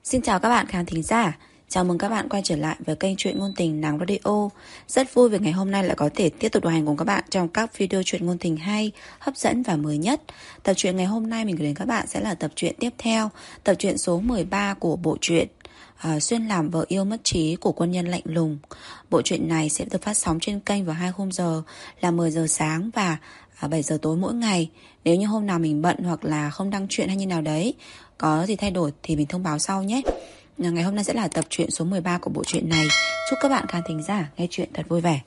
Xin chào các bạn khán thính giả. Chào mừng các bạn quay trở lại với kênh truyện ngôn tình Nàng Radio. Rất vui vì ngày hôm nay lại có thể tiếp tục đồng hành cùng các bạn trong các video truyện ngôn tình hay, hấp dẫn và mới nhất. Tập truyện ngày hôm nay mình gửi đến các bạn sẽ là tập truyện tiếp theo, tập truyện số 13 của bộ truyện Xuyên làm vợ yêu mất trí của quân nhân lạnh lùng. Bộ truyện này sẽ được phát sóng trên kênh vào 2 khung giờ là 10 giờ sáng và 7 giờ tối mỗi ngày. Nếu như hôm nào mình bận hoặc là không đăng truyện hay như nào đấy, có gì thay đổi thì mình thông báo sau nhé. Ngày hôm nay sẽ là tập truyện số 13 của bộ truyện này. Chúc các bạn khán thính giả nghe truyện thật vui vẻ.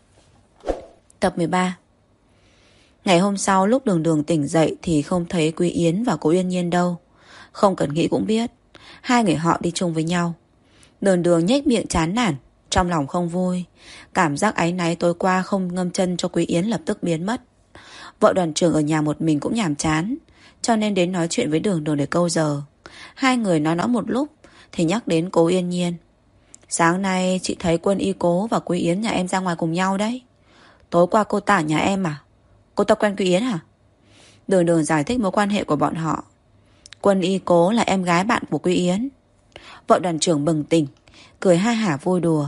Tập 13. Ngày hôm sau lúc Đường Đường tỉnh dậy thì không thấy Quý Yến và Cố Yên Nhiên đâu. Không cần nghĩ cũng biết hai người họ đi chung với nhau. Đường Đường nhếch miệng chán nản, trong lòng không vui. Cảm giác áy náy tối qua không ngâm chân cho Quý Yến lập tức biến mất. Vợ đoàn trưởng ở nhà một mình cũng nhàm chán, cho nên đến nói chuyện với Đường Đường để câu giờ. Hai người nói một lúc thì nhắc đến Cố Yên Nhiên. Sáng nay chị thấy Quân Y Cố và Quý Yến nhà em ra ngoài cùng nhau đấy. Tối qua cô ta ở nhà em à? Cô ta quen Quý Yến hả? Đường Đường giải thích mối quan hệ của bọn họ. Quân Y Cố là em gái bạn của Quý Yến. Vợ đoàn trưởng bừng tỉnh, cười ha hả vui đùa.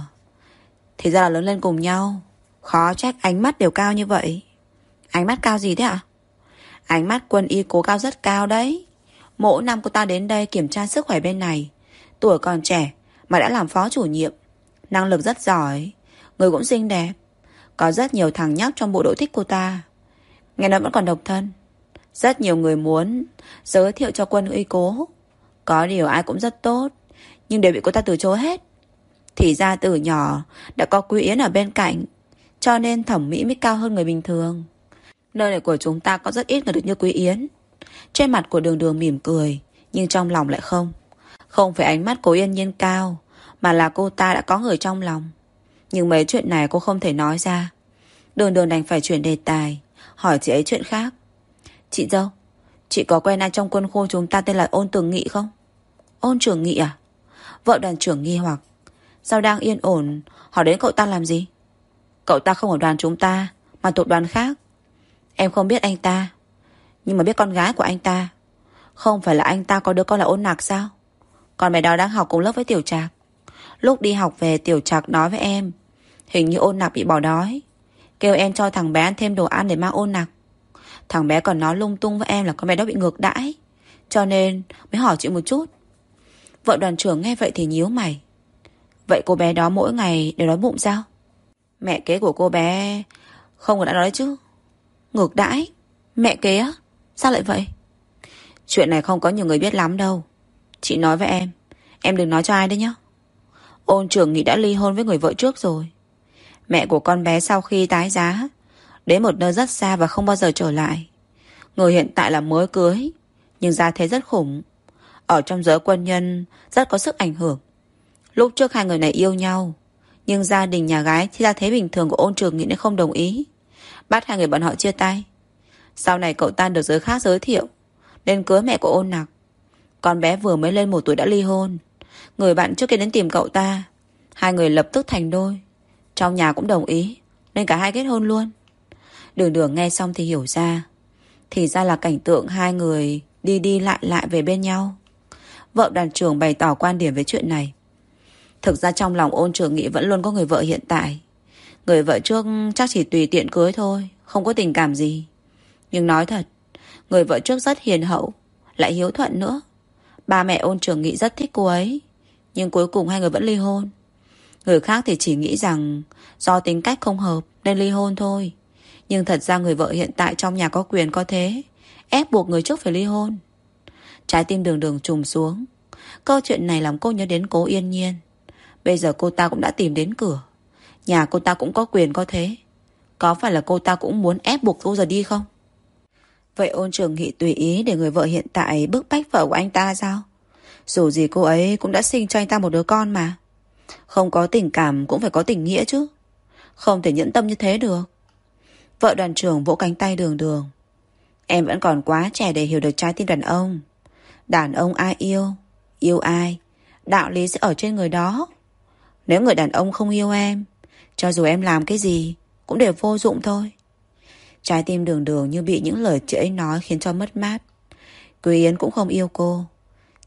Thì ra là lớn lên cùng nhau. Khó trách ánh mắt đều cao như vậy. Ánh mắt cao gì thế ạ? Ánh mắt Quân Y Cố cao rất cao đấy. Mỗi năm cô ta đến đây kiểm tra sức khỏe bên này. Tuổi còn trẻ mà đã làm phó chủ nhiệm. Năng lực rất giỏi, người cũng xinh đẹp. Có rất nhiều thằng nhóc trong bộ đội thích cô ta. Nghe nói vẫn còn độc thân. Rất nhiều người muốn giới thiệu cho Quân Y Cố. Có điều ai cũng rất tốt, nhưng đều bị cô ta từ chối hết. Thì ra từ nhỏ đã có Quý Yến ở bên cạnh, cho nên thẩm mỹ mới cao hơn người bình thường. Nơi này của chúng ta có rất ít người được như Quý Yến. Trên mặt của Đường Đường mỉm cười, nhưng trong lòng lại không. Không phải ánh mắt Cố Yên Nhiên cao, mà là cô ta đã có người trong lòng. Nhưng mấy chuyện này cô không thể nói ra. Đường Đường đành phải chuyển đề tài, hỏi chị ấy chuyện khác. Chị dâu, chị có quen ai trong quân khu chúng ta tên là Ôn Tường Nghị không? Ôn Trường Nghị à? Vợ đoàn trưởng nghi hoặc. Sao đang yên ổn hỏi đến cậu ta làm gì? Cậu ta không ở đoàn chúng ta, mà thuộc đoàn khác. Em không biết anh ta, nhưng mà biết con gái của anh ta. Không phải là anh ta có đứa con là Ôn Nạc sao? Con bé đó đang học cùng lớp với Tiểu Trạc. Lúc đi học về Tiểu Trạc nói với em, hình như Ôn Nạc bị bỏ đói, kêu em cho thằng bé ăn thêm đồ ăn để mang Ôn Nạc. Thằng bé còn nói lung tung với em là con bé đó bị ngược đãi, cho nên mới hỏi chị một chút. Vợ đoàn trưởng nghe vậy thì nhíu mày. Vậy cô bé đó mỗi ngày đều đói bụng sao? Mẹ kế của cô bé không đã nói chứ. Ngược đãi? Mẹ kế á? Sao lại vậy? Chuyện này không có nhiều người biết lắm đâu. Chị nói với em đừng nói cho ai đấy nhé. Ôn Trường Nghị đã ly hôn với người vợ trước rồi. Mẹ của con bé sau khi tái giá đến một nơi rất xa và không bao giờ trở lại. Người hiện tại là mới cưới, nhưng gia thế rất khủng. Ở trong giới quân nhân rất có sức ảnh hưởng. Lúc trước hai người này yêu nhau, nhưng gia đình nhà gái thì gia thế bình thường của Ôn Trường Nghị nên không đồng ý, bắt hai người bọn họ chia tay. Sau này cậu ta được giới khác giới thiệu nên cưới mẹ của Ôn Nặc. Con bé vừa mới lên 1 tuổi đã ly hôn. Người bạn trước kia đến tìm cậu ta, hai người lập tức thành đôi. Trong nhà cũng đồng ý nên cả hai kết hôn luôn. Đường Đường nghe xong thì hiểu ra. Thì ra là cảnh tượng hai người đi đi lại lại về bên nhau. Vợ đoàn trưởng bày tỏ quan điểm về chuyện này. Thực ra trong lòng Ôn Trường Nghị vẫn luôn có người vợ hiện tại. Người vợ trước chắc chỉ tùy tiện cưới thôi, không có tình cảm gì. Nhưng nói thật, người vợ trước rất hiền hậu, lại hiếu thuận nữa. Ba mẹ Ôn Trường Nghị rất thích cô ấy, nhưng cuối cùng hai người vẫn ly hôn. Người khác thì chỉ nghĩ rằng do tính cách không hợp nên ly hôn thôi. Nhưng thật ra người vợ hiện tại trong nhà có quyền có thế, ép buộc người trước phải ly hôn. Trái tim Đường Đường trùng xuống. Câu chuyện này làm cô nhớ đến Cố Yên Nhiên. Bây giờ cô ta cũng đã tìm đến cửa. Nhà cô ta cũng có quyền có thế. Có phải là cô ta cũng muốn ép buộc cô giờ đi không? Vậy Ôn Trường Nghị tùy ý để người vợ hiện tại bức bách vợ của anh ta sao? Dù gì cô ấy cũng đã sinh cho anh ta một đứa con mà. Không có tình cảm cũng phải có tình nghĩa chứ. Không thể nhẫn tâm như thế được. Vợ đoàn trưởng vỗ cánh tay Đường Đường. Em vẫn còn quá trẻ để hiểu được trái tim đàn ông. Đàn ông ai yêu, yêu ai, đạo lý sẽ ở trên người đó. Nếu người đàn ông không yêu em, cho dù em làm cái gì cũng đều vô dụng thôi. Trái tim Đường Đường như bị những lời chị ấy nói khiến cho mất mát. Quý Yến cũng không yêu cô,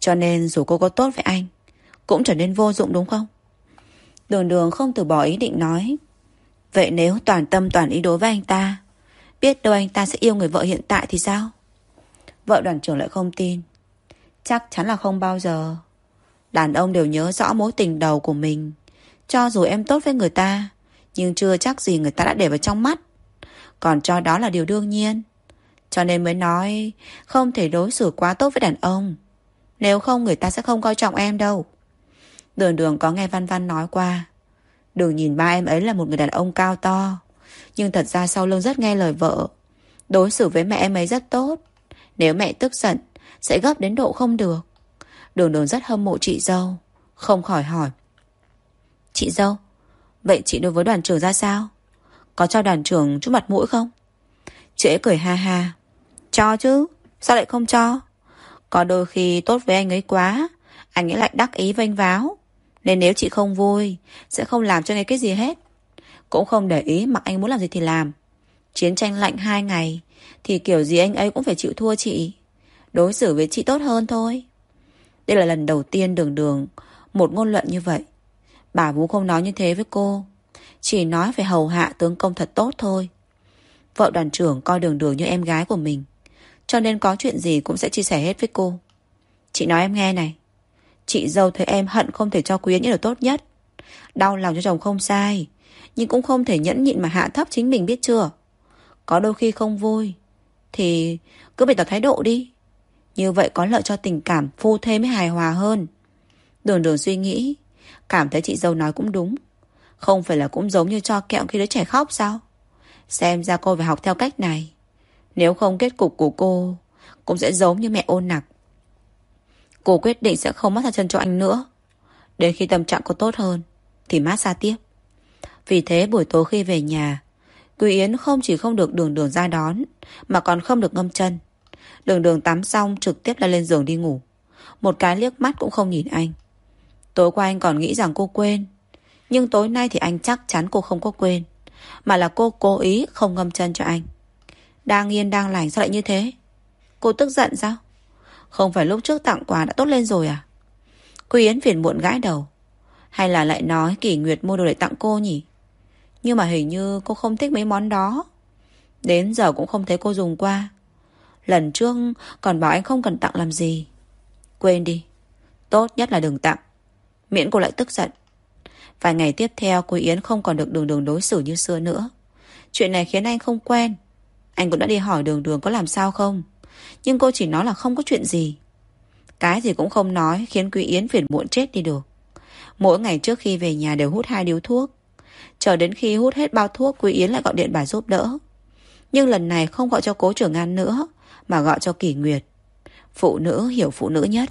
Cho nên dù cô có tốt với anh cũng trở nên vô dụng đúng không? Đường Đường không từ bỏ ý định nói. Vậy nếu toàn tâm toàn ý đối với anh ta, biết đâu anh ta sẽ yêu người vợ hiện tại thì sao? Vợ đoàn trưởng lại không tin. Chắc chắn là không bao giờ. Đàn ông đều nhớ rõ mối tình đầu của mình. Cho dù em tốt với người ta, nhưng chưa chắc gì người ta đã để vào trong mắt. Còn cho đó là điều đương nhiên. Cho nên mới nói không thể đối xử quá tốt với đàn ông. Nếu không người ta sẽ không coi trọng em đâu. Đường Đường có nghe Văn Văn nói qua. Đừng nhìn ba em ấy là một người đàn ông cao to, nhưng thật ra sau lưng rất nghe lời vợ. Đối xử với mẹ em ấy rất tốt. Nếu mẹ tức giận sẽ gấp đến độ không được. Đường Đường rất hâm mộ chị dâu, không khỏi hỏi. Chị dâu, vậy chị đối với đoàn trưởng ra sao? Có cho đoàn trưởng chút mặt mũi không? Chị ấy cười ha ha. Cho chứ, sao lại không cho? Có đôi khi tốt với anh ấy quá, anh ấy lại đắc ý vênh váo. Nên nếu chị không vui, sẽ không làm cho anh ấy cái gì hết. Cũng không để ý mặc anh muốn làm gì thì làm. Chiến tranh lạnh 2 ngày thì kiểu gì anh ấy cũng phải chịu thua chị. Đối xử với chị tốt hơn thôi. Đây là lần đầu tiên Đường Đường một ngôn luận như vậy. Bà Vú không nói như thế với cô, chỉ nói phải hầu hạ tướng công thật tốt thôi. Vợ đoàn trưởng coi Đường Đường như em gái của mình, cho nên có chuyện gì cũng sẽ chia sẻ hết với cô. Chị nói em nghe này. Chị dâu thấy em hận không thể cho Quý Yến những điều tốt nhất. Đau lòng cho chồng không sai, nhưng cũng không thể nhẫn nhịn mà hạ thấp chính mình, biết chưa? Có đôi khi không vui thì cứ bày tỏ thái độ đi. Như vậy có lợi cho tình cảm phu thê mới hài hòa hơn. Đường Đường suy nghĩ, cảm thấy chị dâu nói cũng đúng. Không phải là cũng giống như cho kẹo khi đứa trẻ khóc sao? Xem ra cô phải học theo cách này. Nếu không kết cục của cô cũng sẽ giống như mẹ Ôn Nặc. Cô quyết định sẽ không massage chân cho anh nữa. Đến khi tâm trạng cô tốt hơn thì massage tiếp. Vì thế buổi tối khi về nhà, Quý Yến không chỉ không được Đường Đường ra đón, mà còn không được ngâm chân. Đường Đường tắm xong trực tiếp lên giường đi ngủ. Một cái liếc mắt cũng không nhìn anh. Tối qua anh còn nghĩ rằng cô quên, nhưng tối nay thì anh chắc chắn cô không có quên, mà là cô cố ý không ngâm chân cho anh. Đang yên đang lành sao lại như thế? Cô tức giận sao? Không phải lúc trước tặng quà đã tốt lên rồi à? Quý Yến phiền muộn gãi đầu. Hay là lại nói Kỷ Nguyệt mua đồ để tặng cô nhỉ? Nhưng mà hình như cô không thích mấy món đó. Đến giờ cũng không thấy cô dùng qua. Lần trước còn bảo anh không cần tặng làm gì. Quên đi, tốt nhất là đừng tặng, miễn cô lại tức giận. Vài ngày tiếp theo Quý Yến không còn được Đường Đường đối xử như xưa nữa. Chuyện này khiến anh không quen. Anh cũng đã đi hỏi Đường Đường có làm sao không, nhưng cô chỉ nói là không có chuyện gì. Cái gì cũng không nói, khiến Quý Yến phiền muộn chết đi được. Mỗi ngày trước khi về nhà đều hút 2 điếu thuốc. Chờ đến khi hút hết bao thuốc, Quý Yến lại gọi điện bà giúp đỡ. Nhưng lần này không gọi cho Cố Trường An nữa, mà gọi cho Kỷ Nguyệt. Phụ nữ hiểu phụ nữ nhất.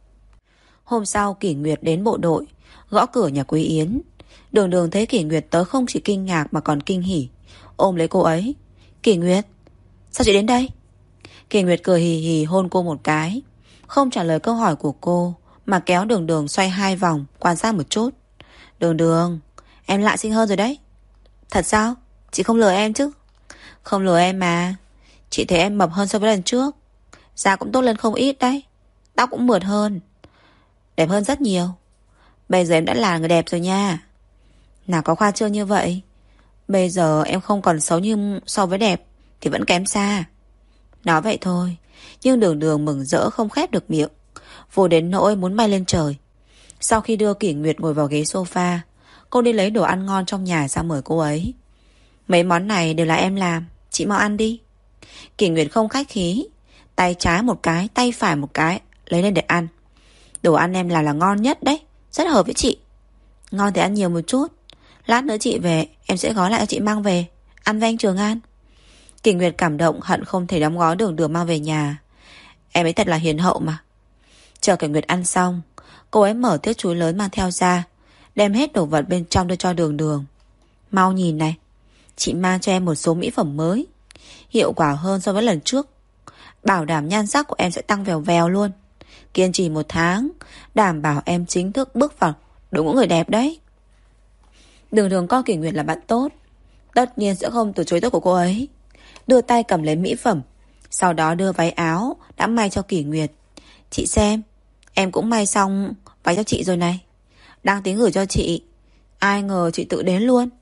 Hôm sau Kỷ Nguyệt đến bộ đội, gõ cửa nhà Quý Yến. Đường Đường thấy Kỷ Nguyệt tới không chỉ kinh ngạc mà còn kinh hỉ, ôm lấy cô ấy. Kỷ Nguyệt, sao chị đến đây? Kỷ Nguyệt cười hì hì hôn cô một cái, không trả lời câu hỏi của cô, mà kéo Đường Đường xoay 2 vòng, quan sát một chút. Đường Đường, em lại xinh hơn rồi đấy. Thật sao? Chị không lừa em chứ? Không lừa em mà. Chị thấy em mập hơn so với lần trước. Da cũng tốt lên không ít đấy. Tóc cũng mượt hơn. Đẹp hơn rất nhiều. Bây giờ em đã là người đẹp rồi nha. Nào có khoa trương như vậy. Bây giờ em không còn xấu như so với đẹp thì vẫn kém xa. Nói vậy thôi, nhưng Đường Đường mừng rỡ không khép được miệng, vui đến nỗi muốn bay lên trời. Sau khi đưa Kỷ Nguyệt ngồi vào ghế sofa, cô đi lấy đồ ăn ngon trong nhà ra mời cô ấy. Mấy món này đều là em làm, chị mau ăn đi. Kỷ Nguyệt không khách khí, tay trái một cái, tay phải một cái, lấy lên để ăn. Đồ ăn em làm là ngon nhất đấy, rất hợp với chị. Ngon thì ăn nhiều một chút. Lát nữa chị về em sẽ gói lại cho chị mang về ăn với anh Trường An. Kỷ Nguyệt cảm động hận không thể đóng gói Đường Đường mang về nhà. Em ấy thật là hiền hậu mà. Chờ Kỷ Nguyệt ăn xong, cô ấy mở chiếc túi lớn mang theo ra, đem hết đồ vật bên trong đưa cho Đường Đường. Mau nhìn này, chị mang cho em một số mỹ phẩm mới, hiệu quả hơn so với lần trước. Bảo đảm nhan sắc của em sẽ tăng vèo vèo luôn. Kiên trì 1 tháng, đảm bảo em chính thức bước vào đội ngũ người đẹp đấy. Đường Đường coi Kỷ Nguyệt là bạn tốt, tất nhiên sẽ không từ chối tốt của cô ấy. Đưa tay cầm lấy mỹ phẩm, sau đó đưa váy áo đã may cho Kỷ Nguyệt. Chị xem, Em cũng may xong váy cho chị rồi này. Đang tính gửi cho chị, ai ngờ chị tự đến luôn.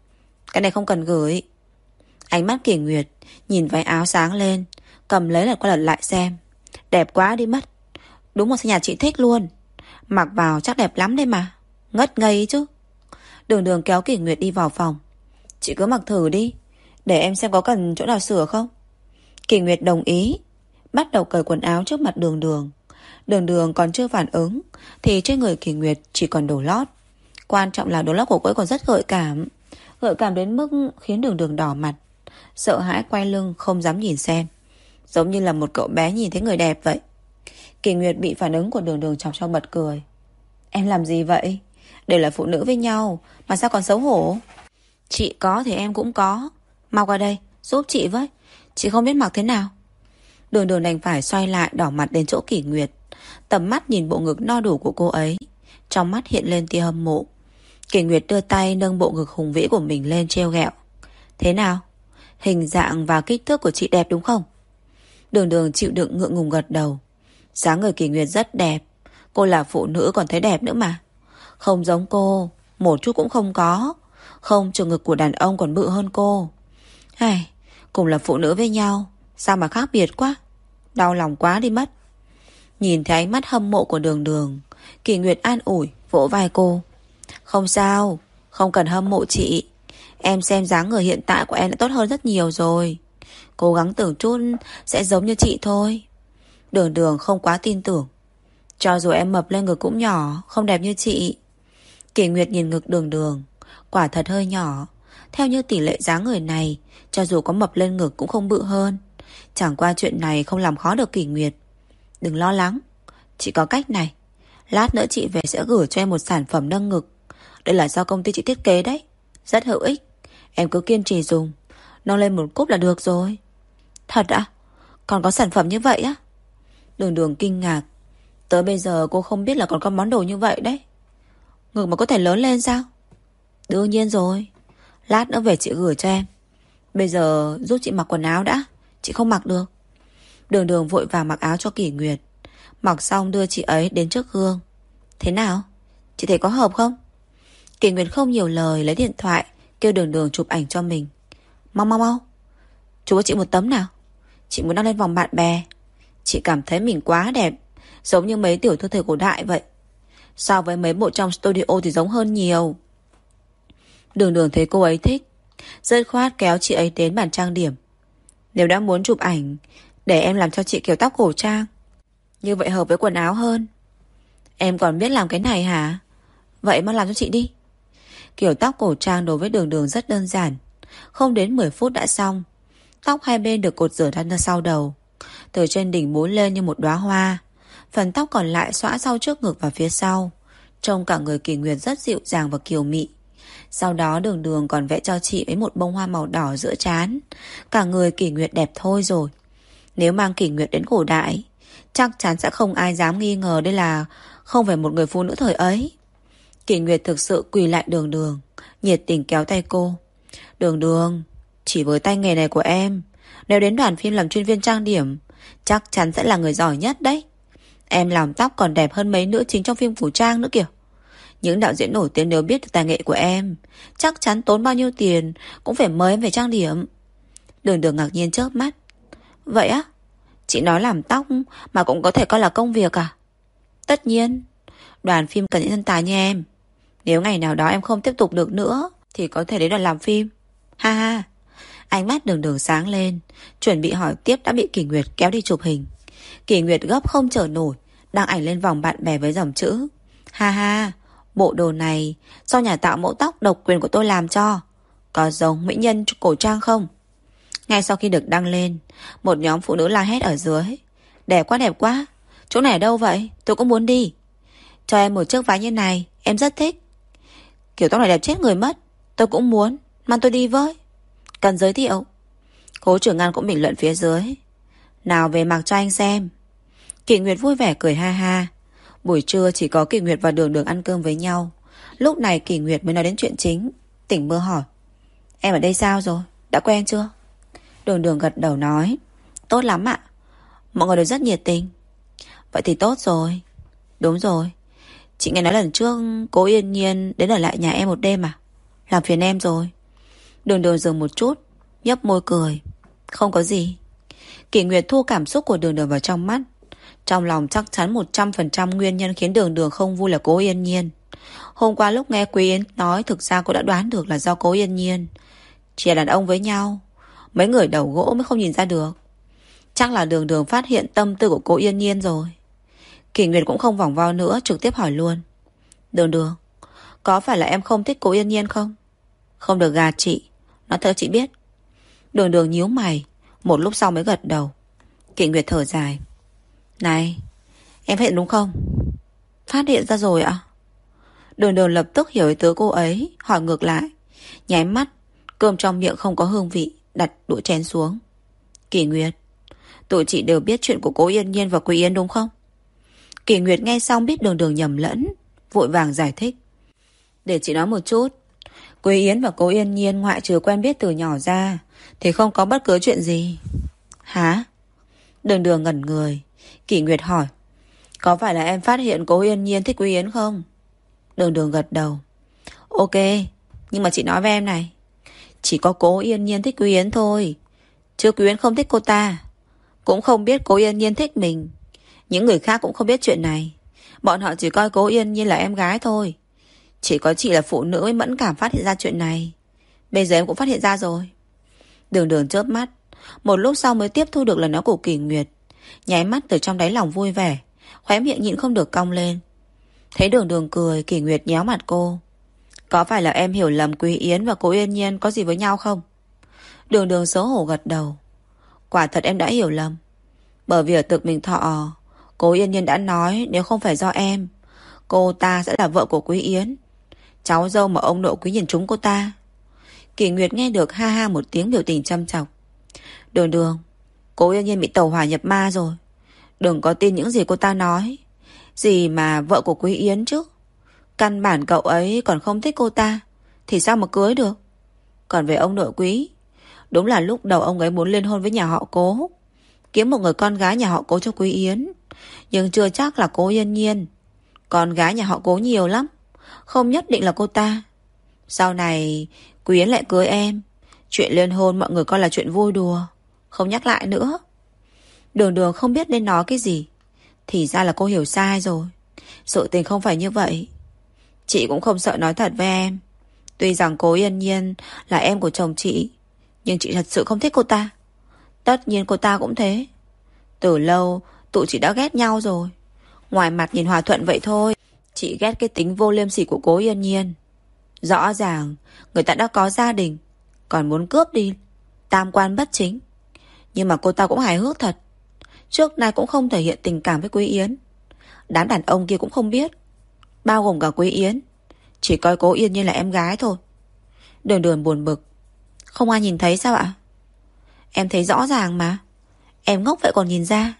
Cái này không cần gửi. Ánh mắt Kỷ Nguyệt nhìn váy áo sáng lên, cầm lấy lật qua lật lại xem. Đẹp quá đi mất. Đúng một xe nhà chị thích luôn. Mặc vào chắc đẹp lắm đấy mà. Ngất ngây chứ. Đường Đường kéo Kỷ Nguyệt đi vào phòng. Chị cứ mặc thử đi, để em xem có cần chỗ nào sửa không. Kỷ Nguyệt đồng ý, bắt đầu cởi quần áo trước mặt Đường Đường. Đường Đường còn chưa phản ứng thì trên người Kỷ Nguyệt chỉ còn đồ lót. Quan trọng là đồ lót của cô ấy còn rất gợi cảm. Gợi cảm đến mức khiến Đường Đường đỏ mặt, sợ hãi quay lưng không dám nhìn xem, giống như là một cậu bé nhìn thấy người đẹp vậy. Kỷ Nguyệt bị phản ứng của Đường Đường chọc cho bật cười. Em làm gì vậy? Đều là phụ nữ với nhau mà sao còn xấu hổ? Chị có thì em cũng có. Mau qua đây giúp chị với. Chị không biết mặc thế nào. Đường Đường đành phải xoay lại đỏ mặt đến chỗ Kỷ Nguyệt. Tầm mắt nhìn bộ ngực no đủ của cô ấy, trong mắt hiện lên tia hâm mộ. Kỷ Nguyệt đưa tay nâng bộ ngực hùng vĩ của mình lên trêu ghẹo. Thế nào? Hình dạng và kích thước của chị đẹp đúng không? Đường Đường chịu đựng ngượng ngùng gật đầu. Dáng người Kỷ Nguyệt rất đẹp. Cô là phụ nữ còn thấy đẹp nữa mà. Không giống cô, một chút cũng không có. Không chừng ngực của đàn ông còn bự hơn cô. Hay, cùng là phụ nữ với nhau, sao mà khác biệt quá. Đau lòng quá đi mất. Nhìn thấy ánh mắt hâm mộ của Đường Đường, Kỷ Nguyệt an ủi vỗ vai cô. Không sao, không cần hâm mộ chị. Em xem dáng người hiện tại của em đã tốt hơn rất nhiều rồi. Cố gắng tưởng chút sẽ giống như chị thôi. Đường Đường không quá tin tưởng. Cho dù em mập lên ngực cũng nhỏ, không đẹp như chị. Kỷ Nguyệt nhìn ngực Đường Đường, quả thật hơi nhỏ. Theo như tỷ lệ dáng người này, cho dù có mập lên ngực cũng không bự hơn. Chẳng qua chuyện này không làm khó được Kỷ Nguyệt. Đừng lo lắng, chị có cách này. Lát nữa chị về sẽ gửi cho em một sản phẩm nâng ngực. Đây là do công ty chị thiết kế đấy, rất hữu ích. Em cứ kiên trì dùng, nâng lên một cúp là được rồi. Thật ạ? Còn có sản phẩm như vậy á? Đường Đường kinh ngạc. Tới bây giờ cô không biết là còn có món đồ như vậy đấy. Ngực mà có thể lớn lên sao? Đương nhiên rồi. Lát nữa về chị gửi cho em. Bây giờ giúp chị mặc quần áo đã, chị không mặc được. Đường Đường vội vàng mặc áo cho Kỷ Nguyệt. Mặc xong đưa chị ấy đến trước gương. Thế nào? Chị thấy có hợp không? Kỷ Nguyệt không nhiều lời, lấy điện thoại kêu Đường Đường chụp ảnh cho mình. Mau mau mau, chụp cho chị một tấm nào. Chị muốn đăng lên vòng bạn bè. Chị cảm thấy mình quá đẹp, giống như mấy tiểu thư thời cổ đại vậy. So với mấy bộ trong studio thì giống hơn nhiều. Đường Đường thấy cô ấy thích, dứt khoát kéo chị ấy đến bàn trang điểm. Nếu đã muốn chụp ảnh, để em làm cho chị kiểu tóc cổ trang, như vậy hợp với quần áo hơn. Em còn biết làm cái này hả? Vậy mà làm cho chị đi. Kiểu tóc cổ trang đối với Đường Đường rất đơn giản. Không đến 10 phút đã xong. Tóc hai bên được cột rửa ra sau đầu, từ trên đỉnh búi lên như một đóa hoa. Phần tóc còn lại xõa sau trước ngực và phía sau. Trông cả người Kỷ Nguyệt rất dịu dàng và kiều mị. Sau đó Đường Đường còn vẽ cho chị ấy một bông hoa màu đỏ giữa trán. Cả người Kỷ Nguyệt đẹp thôi rồi. Nếu mang Kỷ Nguyệt đến cổ đại, chắc chắn sẽ không ai dám nghi ngờ đây là không phải một người phụ nữ thời ấy. Kỷ Nguyệt thực sự quỳ lại Đường Đường, nhiệt tình kéo tay cô. Đường Đường, chỉ với tay nghề này của em, nếu đến đoàn phim làm chuyên viên trang điểm, chắc chắn sẽ là người giỏi nhất đấy. Em làm tóc còn đẹp hơn mấy nữ chính trong phim cổ trang nữa kìa. Những đạo diễn nổi tiếng đều biết được tài nghệ của em, chắc chắn tốn bao nhiêu tiền cũng phải mời em về trang điểm. Đường Đường ngạc nhiên chớp mắt. Vậy á? Chị nói làm tóc mà cũng có thể coi là công việc à? Tất nhiên. Đoàn phim cần những nhân tài như em. Nếu ngày nào đó em không tiếp tục được nữa thì có thể đến đoàn làm phim. Ha ha. Ánh mắt Đường Đường sáng lên, chuẩn bị hỏi tiếp đã bị Kỷ Nguyệt kéo đi chụp hình. Kỷ Nguyệt gấp không chờ nổi, đăng ảnh lên vòng bạn bè với dòng chữ: ha ha, bộ đồ này do nhà tạo mẫu tóc độc quyền của tôi làm cho. Có giống mỹ nhân cổ trang không? Ngay sau khi được đăng lên, một nhóm phụ nữ la hét ở dưới: đẹp quá đẹp quá, chỗ này ở đâu vậy? Tôi cũng muốn đi. Cho em một chiếc váy như này, em rất thích. Kiểu tóc này đẹp chết người mất, tôi cũng muốn, mang tôi đi với. Cần giới thiệu? Cố trưởng Ngăn cũng bình luận phía dưới: nào về mặc cho anh xem. Kỷ Nguyệt vui vẻ cười ha ha. Buổi trưa chỉ có Kỷ Nguyệt và Đường Đường ăn cơm với nhau. Lúc này Kỷ Nguyệt mới nói đến chuyện chính. Tỉnh mơ hỏi: em ở đây sao rồi? Đã quen chưa? Đường Đường gật đầu nói: tốt lắm ạ. Mọi người đều rất nhiệt tình. Vậy thì tốt rồi. Đúng rồi. Chị nghe nói lần trước cô Yên Nhiên đến ở lại nhà em một đêm à? Làm phiền em rồi. Đường Đường dừng một chút, nhấp môi cười. Không có gì. Kỷ Nguyệt thu cảm xúc của Đường Đường vào trong mắt. Trong lòng chắc chắn 100% nguyên nhân khiến Đường Đường không vui là cố Yên Nhiên. Hôm qua lúc nghe Quý Yến nói, thực ra cô đã đoán được là do cố Yên Nhiên. Chỉ là đàn ông với nhau, mấy người đầu gỗ mới không nhìn ra được. Chắc là Đường Đường phát hiện tâm tư của cố Yên Nhiên rồi. Kỷ Nguyệt cũng không vòng vo nữa, trực tiếp hỏi luôn. Đường Đường, có phải là em không thích cố Yên Nhiên không? Không được gạt chị, nói thật chị biết. Đường Đường nhíu mày, một lúc sau mới gật đầu. Kỷ Nguyệt thở dài. Này, em phát hiện đúng không? Phát hiện ra rồi ạ? Đường Đường lập tức hiểu ý tứ cô ấy, hỏi ngược lại. Nháy mắt, cơm trong miệng không có hương vị, đặt đũa chén xuống. Kỷ Nguyệt, tụi chị đều biết chuyện của cố Yên Nhiên và Quý Yến đúng không? Kỷ Nguyệt nghe xong biết Đường Đường nhầm lẫn, vội vàng giải thích. Để chị nói một chút. Quý Yến và cố Yên Nhiên ngoại trừ quen biết từ nhỏ ra thì không có bất cứ chuyện gì. Hả? Đường Đường ngẩn người. Kỷ Nguyệt hỏi. Có phải là em phát hiện cố Yên Nhiên thích Quý Yến không? Đường Đường gật đầu. Ok, nhưng mà chị nói với em này, chỉ có cố Yên Nhiên thích Quý Yến thôi, chứ Quý Yến không thích cô ta. Cũng không biết cố Yên Nhiên thích mình. Những người khác cũng không biết chuyện này. Bọn họ chỉ coi cố Yên Nhiên là em gái thôi. Chỉ có chị là phụ nữ mới mẫn cảm phát hiện ra chuyện này. Bây giờ em cũng phát hiện ra rồi. Đường Đường chớp mắt, một lúc sau mới tiếp thu được lời nói của Kỷ Nguyệt. Nháy mắt từ trong đáy lòng vui vẻ, khóe miệng nhịn không được cong lên. Thấy Đường Đường cười, Kỷ Nguyệt nhéo mặt cô. Có phải là em hiểu lầm Quý Yến và cố Yên Nhiên có gì với nhau không? Đường Đường xấu hổ gật đầu. Quả thật em đã hiểu lầm. Bởi vì ở Thực Mình Thọ, cố Yên Nhiên đã nói nếu không phải do em, cô ta sẽ là vợ của Quý Yến, cháu dâu mà ông nội Quý nhìn trúng cô ta. Kỷ Nguyệt nghe được ha ha một tiếng, biểu tình châm chọc. Đường Đường, cố Yên Nhiên bị tẩu hỏa nhập ma rồi. Đừng có tin những gì cô ta nói. Gì mà vợ của Quý Yến chứ. Căn bản cậu ấy còn không thích cô ta thì sao mà cưới được. Còn về ông nội Quý, đúng là lúc đầu ông ấy muốn liên hôn với nhà họ Cố, kiếm một người con gái nhà họ Cố cho Quý Yến. Nhưng chưa chắc là cố Yên Nhiên. Con gái nhà họ Cố nhiều lắm, không nhất định là cô ta. Sau này Quý Yến lại cưới em, chuyện liên hôn mọi người coi là chuyện vui đùa, không nhắc lại nữa. Đường Đường không biết nên nói cái gì. Thì ra là cô hiểu sai rồi. Sự tình không phải như vậy. Chị cũng không sợ nói thật với em. Tuy rằng cố Yên Nhiên là em của chồng chị, nhưng chị thật sự không thích cô ta. Tất nhiên cô ta cũng thế. Từ lâu tụi chị đã ghét nhau rồi. Ngoài mặt nhìn hòa thuận vậy thôi. Chị ghét cái tính vô liêm sỉ của cố Yên Nhiên. Rõ ràng người ta đã có gia đình, còn muốn cướp đi, tam quan bất chính. Nhưng mà cô ta cũng hài hước thật. Trước nay cũng không thể hiện tình cảm với Quý Yến. Đám đàn ông kia cũng không biết, bao gồm cả Quý Yến, chỉ coi cố Yên Nhiên là em gái thôi. Đường Đường buồn bực. Không ai nhìn thấy sao ạ? Em thấy rõ ràng mà. Em ngốc vậy còn nhìn ra.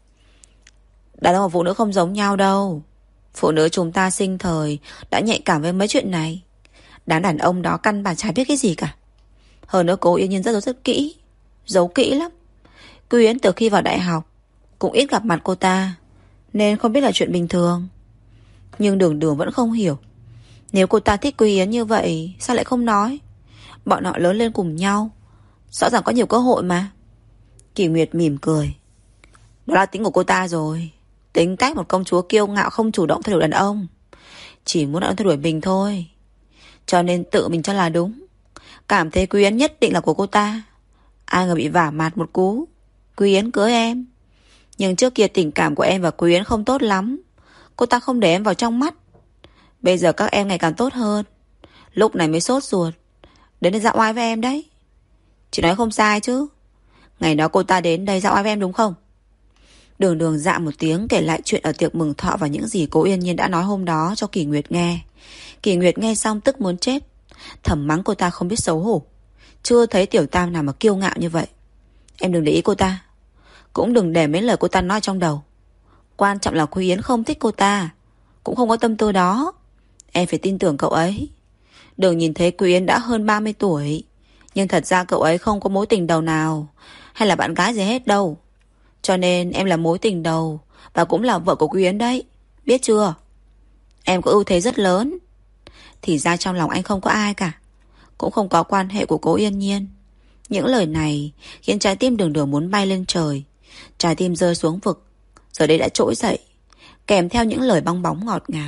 Đàn ông và phụ nữ không giống nhau đâu. Phụ nữ chúng ta sinh thời đã nhạy cảm với mấy chuyện này. Đám đàn ông đó căn bản chả biết cái gì cả. Hơn nữa cố Yên Nhiên rất kỹ, giấu kỹ lắm. Quý Yến từ khi vào đại học cũng ít gặp mặt cô ta, nên không biết là chuyện bình thường. Nhưng Đường Đường vẫn không hiểu. Nếu cô ta thích Quý Yến như vậy, sao lại không nói? Bọn họ lớn lên cùng nhau, rõ ràng có nhiều cơ hội mà. Kỷ Nguyệt mỉm cười. Đó là tính của cô ta rồi. Tính cách một công chúa kiêu ngạo, không chủ động theo đuổi đàn ông, chỉ muốn đàn ông theo đuổi mình thôi. Cho nên tự mình cho là đúng, cảm thấy Quý Yến nhất định là của cô ta. Ai ngờ bị vả mặt một cú, Quý Yến cưới em. Nhưng trước kia tình cảm của em và Quý Yến không tốt lắm, cô ta không để em vào trong mắt. Bây giờ các em ngày càng tốt hơn, lúc này mới sốt ruột đến đây dạo oai với em đấy. Chị nói không sai chứ? Ngày đó cô ta đến đây dạo oai với em đúng không? Đường Đường dạ một tiếng, kể lại chuyện ở tiệc mừng thọ và những gì cố Yên Nhiên đã nói hôm đó cho Kỷ Nguyệt nghe. Kỷ Nguyệt nghe xong tức muốn chết, thầm mắng cô ta không biết xấu hổ. Chưa thấy tiểu tam nào mà kiêu ngạo như vậy. Em đừng để ý cô ta, cũng đừng để mấy lời cô ta nói trong đầu. Quan trọng là Quý Yến không thích cô ta, cũng không có tâm tư đó. Em phải tin tưởng cậu ấy. Đừng nhìn thấy Quý Yến đã hơn 30 tuổi, nhưng thật ra cậu ấy không có mối tình đầu nào hay là bạn gái gì hết đâu. Cho nên em là mối tình đầu và cũng là vợ của Quý Yến đấy. biết chưa? Em có ưu thế rất lớn. Thì ra trong lòng anh không có ai cả, cũng không có quan hệ của cố Yên Nhiên. Những lời này khiến trái tim Đường Đường muốn bay lên trời. Trái tim rơi xuống vực, giờ đây đã trỗi dậy, kèm theo những lời bong bóng ngọt ngào.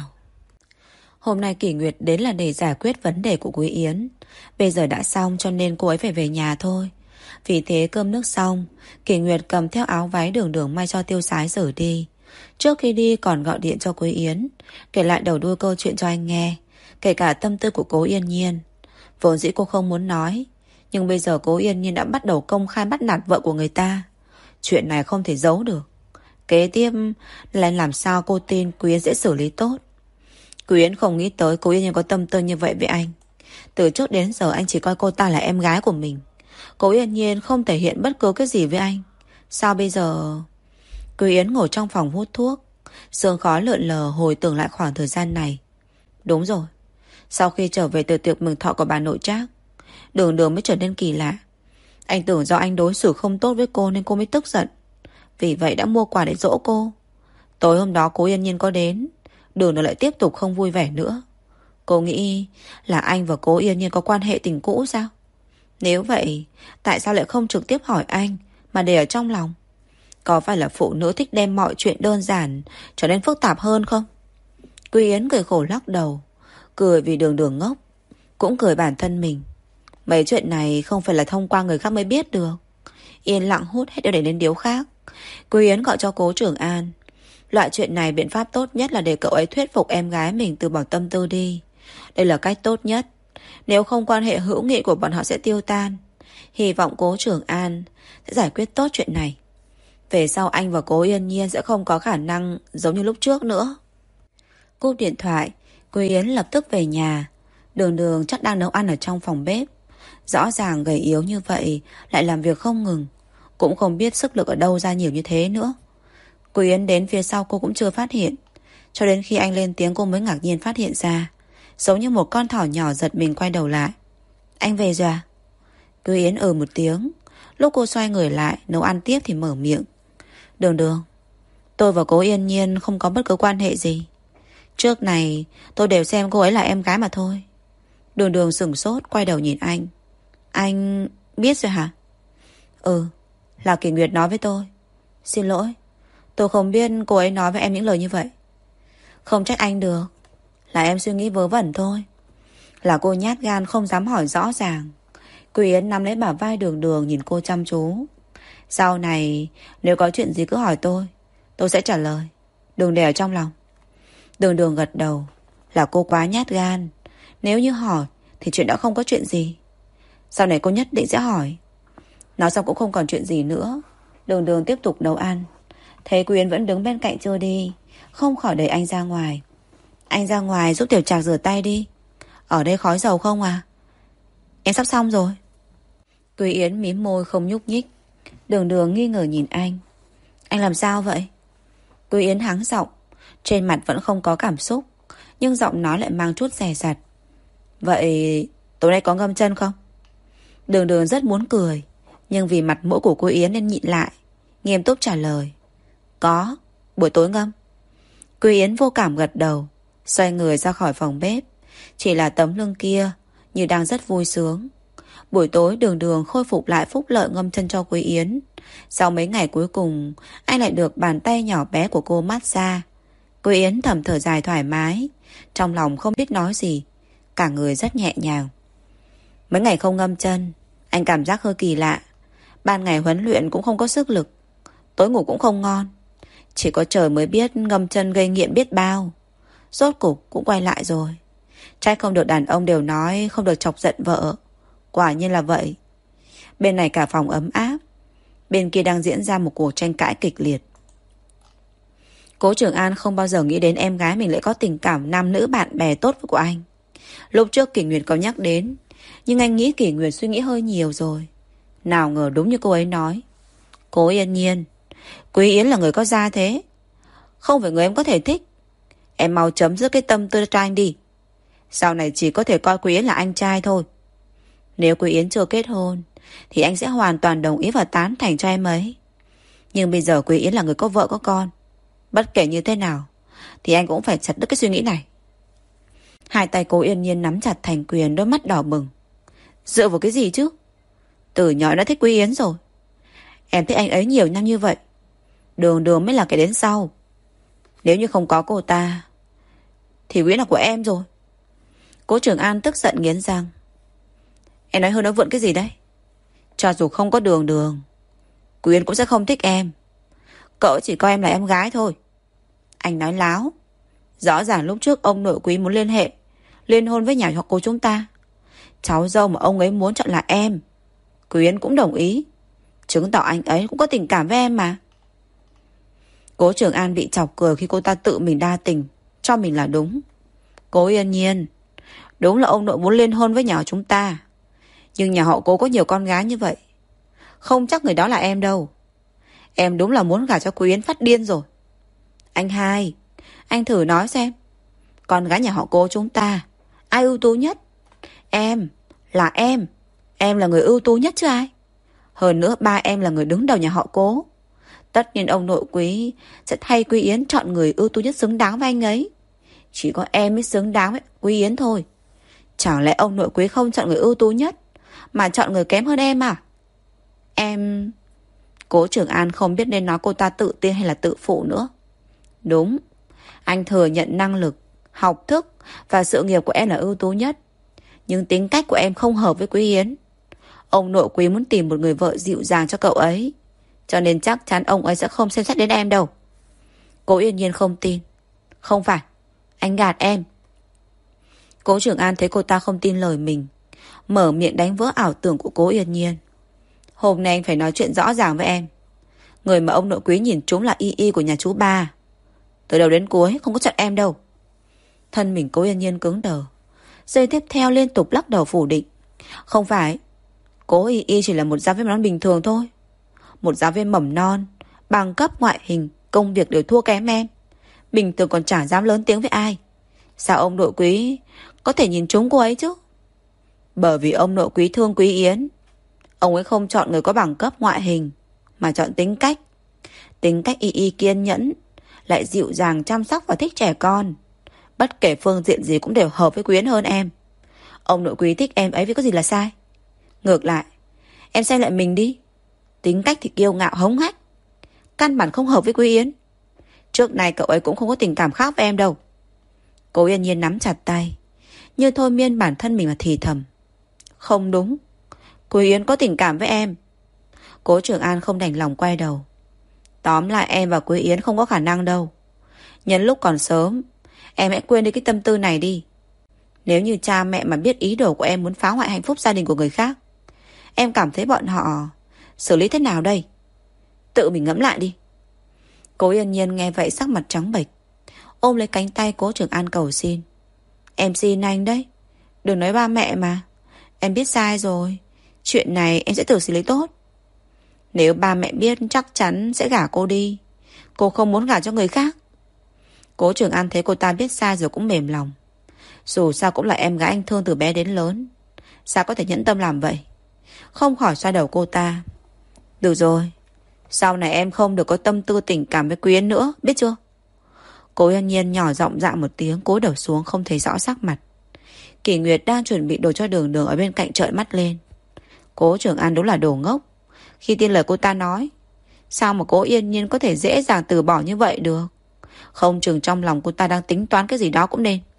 Hôm nay Kỷ Nguyệt đến là để giải quyết vấn đề của Quý Yến. Bây giờ đã xong cho nên cô ấy phải về nhà thôi. Vì thế cơm nước xong, Kỷ Nguyệt cầm theo áo váy Đường Đường may cho tiêu sái rời đi. Trước khi đi còn gọi điện cho Quý Yến, kể lại đầu đuôi câu chuyện cho anh nghe, kể cả tâm tư của cố Yên Nhiên. Vốn dĩ cô không muốn nói, nhưng bây giờ cố Yên Nhiên đã bắt đầu công khai bắt nạt vợ của người ta. Chuyện này không thể giấu được. Kế tiếp là làm sao cô tin Quý Yến sẽ xử lý tốt. Quý Yến không nghĩ tới cố Yên Nhiên có tâm tư như vậy với anh. Từ trước đến giờ anh chỉ coi cô ta là em gái của mình. Cố Yên Nhiên không thể hiện bất cứ cái gì với anh. Sao bây giờ? Quý Yến ngồi trong phòng hút thuốc, sương khói lượn lờ hồi tưởng lại khoảng thời gian này. Đúng rồi, sau khi trở về từ tiệc mừng thọ của bà nội Trác, Đường Đường mới trở nên kỳ lạ. Anh tưởng do anh đối xử không tốt với cô nên cô mới tức giận, vì vậy đã mua quà để dỗ cô. Tối hôm đó cố Yên Nhiên có đến, Đường Đường lại tiếp tục không vui vẻ nữa. Cô nghĩ là anh và cố Yên Nhiên có quan hệ tình cũ sao? Nếu vậy, tại sao lại không trực tiếp hỏi anh mà để ở trong lòng? Có phải là phụ nữ thích đem mọi chuyện đơn giản trở nên phức tạp hơn không? Quý Yến cười khổ lắc đầu, cười vì Đường Đường ngốc, cũng cười bản thân mình. Mấy chuyện này không phải là thông qua người khác mới biết được. Yên lặng hút hết để đến điếu khác. Quý Yến gọi cho cố Trường An. Loại chuyện này biện pháp tốt nhất là để cậu ấy thuyết phục em gái mình từ bỏ tâm tư đi. Đây là cách tốt nhất. Nếu không quan hệ hữu nghị của bọn họ sẽ tiêu tan. Hy vọng cố Trường An sẽ giải quyết tốt chuyện này. Về sau anh và cố Yên Nhiên sẽ không có khả năng giống như lúc trước nữa. Cúp điện thoại, Quý Yến lập tức về nhà. Đường Đường chắc đang nấu ăn ở trong phòng bếp. Rõ ràng gầy yếu như vậy lại làm việc không ngừng, cũng không biết sức lực ở đâu ra nhiều như thế nữa. Quý Yến đến phía sau cô cũng chưa phát hiện, cho đến khi anh lên tiếng cô mới ngạc nhiên phát hiện ra, giống như một con thỏ nhỏ giật mình quay đầu lại. Anh về rồi à? Quý Yến một tiếng. Lúc cô xoay người lại nấu ăn tiếp thì mở miệng. Đường Đường, tôi và cố Yên Nhiên không có bất cứ quan hệ gì. Trước này tôi đều xem cô ấy là em gái mà thôi. Đường Đường sửng sốt quay đầu nhìn anh. Anh biết rồi hả? Là Kỷ Nguyệt nói với tôi. Xin lỗi, tôi không biết cô ấy nói với em những lời như vậy. Không trách anh được, là em suy nghĩ vớ vẩn thôi. Là cô nhát gan không dám hỏi rõ ràng. Quý Yến nắm lấy bả vai Đường Đường nhìn cô chăm chú. Sau này nếu có chuyện gì cứ hỏi tôi sẽ trả lời, đừng để ở trong lòng. Đường Đường gật đầu. Là cô quá nhát gan. Nếu như hỏi thì chuyện đã không có chuyện gì. Sau này cô nhất định sẽ hỏi. Nói xong cũng không còn chuyện gì nữa. Đường Đường tiếp tục nấu ăn. Thấy Quý Yến vẫn đứng bên cạnh chưa đi, không khỏi đẩy anh ra ngoài. Anh ra ngoài giúp Tiểu Trạc rửa tay đi. Ở đây khói dầu không à? Em sắp xong rồi. Quý Yến mím môi không nhúc nhích. Đường Đường nghi ngờ nhìn anh. Anh làm sao vậy? Quý Yến hắng giọng, trên mặt vẫn không có cảm xúc, nhưng giọng nói lại mang chút dè dặt. Vậy tối nay có ngâm chân không? Đường Đường rất muốn cười, nhưng vì mặt mũi của cô Yến nên nhịn lại, nghiêm túc trả lời. Có, buổi tối ngâm. Quý Yến vô cảm gật đầu, xoay người ra khỏi phòng bếp. Chỉ là tấm lưng kia như đang rất vui sướng. Buổi tối Đường Đường khôi phục lại phúc lợi ngâm chân cho Quý Yến. Sau mấy ngày cuối cùng, anh lại được bàn tay nhỏ bé của cô massage. Quý Yến thầm thở dài thoải mái, trong lòng không biết nói gì, cả người rất nhẹ nhàng. Mấy ngày không ngâm chân, anh cảm giác hơi kỳ lạ. Ban ngày huấn luyện cũng không có sức lực, tối ngủ cũng không ngon. Chỉ có trời mới biết ngâm chân gây nghiện biết bao. Rốt cục cũng quay lại rồi. Trách không được đàn ông đều nói không được chọc giận vợ. Quả nhiên là vậy. Bên này cả phòng ấm áp, bên kia đang diễn ra một cuộc tranh cãi kịch liệt. Cố Trường An không bao giờ nghĩ đến em gái mình lại có tình cảm nam nữ bạn bè tốt của anh. Lúc trước Kỷ Nguyệt có nhắc đến, nhưng anh nghĩ Kỷ Nguyệt suy nghĩ hơi nhiều rồi. Nào ngờ đúng như cô ấy nói. Cố Yên Nhiên, Quý Yến là người có gia thế, không phải người em có thể thích. Em mau chấm dứt cái tâm tư cho anh đi. Sau này chỉ có thể coi Quý Yến là anh trai thôi. Nếu Quý Yến chưa kết hôn thì anh sẽ hoàn toàn đồng ý và tán thành cho em ấy. Nhưng bây giờ Quý Yến là người có vợ có con. Bất kể như thế nào, thì anh cũng phải chặt đứt cái suy nghĩ này. Hai tay Cố Yên Nhiên nắm chặt thành quyền, đôi mắt đỏ bừng. Dựa vào cái gì chứ? Từ nhỏ đã thích Quý Yến rồi. Em thích anh ấy nhiều năm như vậy. Đường Đường mới là cái đến sau. Nếu như không có cô ta thì Quý Yến là của em rồi. Cố Trường An tức giận nghiến răng. Em nói hơi nói vượn cái gì đấy? Cho dù không có Đường Đường, Quý Yến cũng sẽ không thích em. Cậu chỉ coi em là em gái thôi. Anh nói láo. Rõ ràng lúc trước ông nội Quý muốn liên hôn với nhà họ Cố chúng ta. Cháu dâu mà ông ấy muốn chọn là em. Quý Yến cũng đồng ý, chứng tỏ anh ấy cũng có tình cảm với em mà. Cố Trường An bị chọc cười khi cô ta tự mình đa tình, cho mình là đúng. Cố Yên Nhiên, đúng là ông nội muốn liên hôn với nhà họ chúng ta, nhưng nhà họ Cố có nhiều con gái như vậy, không chắc người đó là em đâu. Em đúng là muốn gả cho Quý Yến phát điên rồi. Anh hai, anh thử nói xem, con gái nhà họ Cố chúng ta ai ưu tú nhất? Em, là em. Em là người ưu tú nhất chứ ai. Hơn nữa ba em là người đứng đầu nhà họ Cố. Tất nhiên ông nội Quý sẽ thay Quý Yến chọn người ưu tú nhất xứng đáng với anh ấy. Chỉ có em mới xứng đáng với Quý Yến thôi. Chẳng lẽ ông nội Quý không chọn người ưu tú nhất mà chọn người kém hơn em à? Em... Cố Trường An không biết nên nói cô ta tự tin hay là tự phụ nữa. Đúng, anh thừa nhận năng lực, học thức và sự nghiệp của em là ưu tú nhất, nhưng tính cách của em không hợp với Quý Yến. Ông nội Quý muốn tìm một người vợ dịu dàng cho cậu ấy, cho nên chắc chắn ông ấy sẽ không xem xét đến em đâu. Cố Yên Nhiên không tin. Không phải, anh gạt em. Cố Trường An thấy cô ta không tin lời mình, mở miệng đánh vỡ ảo tưởng của Cố Yên Nhiên. Hôm nay anh phải nói chuyện rõ ràng với em. Người mà ông nội Quý nhìn trúng là Y Y của nhà chú ba. Từ đầu đến cuối không có chọn em đâu. Thân mình Cố Yên Nhiên cứng đờ. Giây tiếp theo liên tục lắc đầu phủ định. Không phải, Cố Y Y chỉ là một giáo viên mầm non bình thường thôi. Một giáo viên mầm non, bằng cấp, ngoại hình, công việc đều thua kém em. Bình thường còn chả dám lớn tiếng với ai. Sao ông nội Quý có thể nhìn trúng cô ấy chứ? Bởi vì ông nội Quý thương Quý Yến. Ông ấy không chọn người có bằng cấp, ngoại hình, mà chọn tính cách. Tính cách Y Y kiên nhẫn, lại dịu dàng, chăm sóc và thích trẻ con. Bất kể phương diện gì cũng đều hợp với Quý Yến hơn em. Ông nội Quý thích em ấy vì có gì là sai? Ngược lại, em xem lại mình đi. Tính cách thì kiêu ngạo hống hách, căn bản không hợp với Quý Yến. Trước này cậu ấy cũng không có tình cảm khác với em đâu. Cố Yên Nhiên nắm chặt tay, như thôi miên bản thân mình mà thì thầm. Không đúng, Quý Yến có tình cảm với em. Cố Trường An không đành lòng quay đầu. Tóm lại em và Quý Yến không có khả năng đâu. Nhân lúc còn sớm, em hãy quên đi cái tâm tư này đi. Nếu như cha mẹ mà biết ý đồ của em muốn phá hoại hạnh phúc gia đình của người khác, em cảm thấy bọn họ xử lý thế nào đây? Tự mình ngẫm lại đi. Cố Yên Nhiên nghe vậy sắc mặt trắng bệch, ôm lấy cánh tay Cố Trường An cầu xin. Em xin anh đấy, đừng nói ba mẹ mà. Em biết sai rồi, chuyện này em sẽ tự xử lý tốt. Nếu ba mẹ biết chắc chắn sẽ gả cô đi. Cô không muốn gả cho người khác. Cố Trường An thấy cô ta biết sai rồi cũng mềm lòng. Dù sao cũng là em gái anh thương từ bé đến lớn, sao có thể nhẫn tâm làm vậy? Không khỏi xoa đầu cô ta. Được rồi, sau này em không được có tâm tư tình cảm với Quý Yến nữa, biết chưa? Cố Yên Nhiên nhỏ giọng dạ một tiếng, cúi đầu xuống không thấy rõ sắc mặt. Kỷ Nguyệt đang chuẩn bị đồ cho Đường Đường ở bên cạnh trợn mắt lên. Cố Trường An đúng là đồ ngốc. Khi tin lời cô ta nói, sao mà Cố Yên Nhiên có thể dễ dàng từ bỏ như vậy được? Không chừng trong lòng cô ta đang tính toán cái gì đó cũng nên.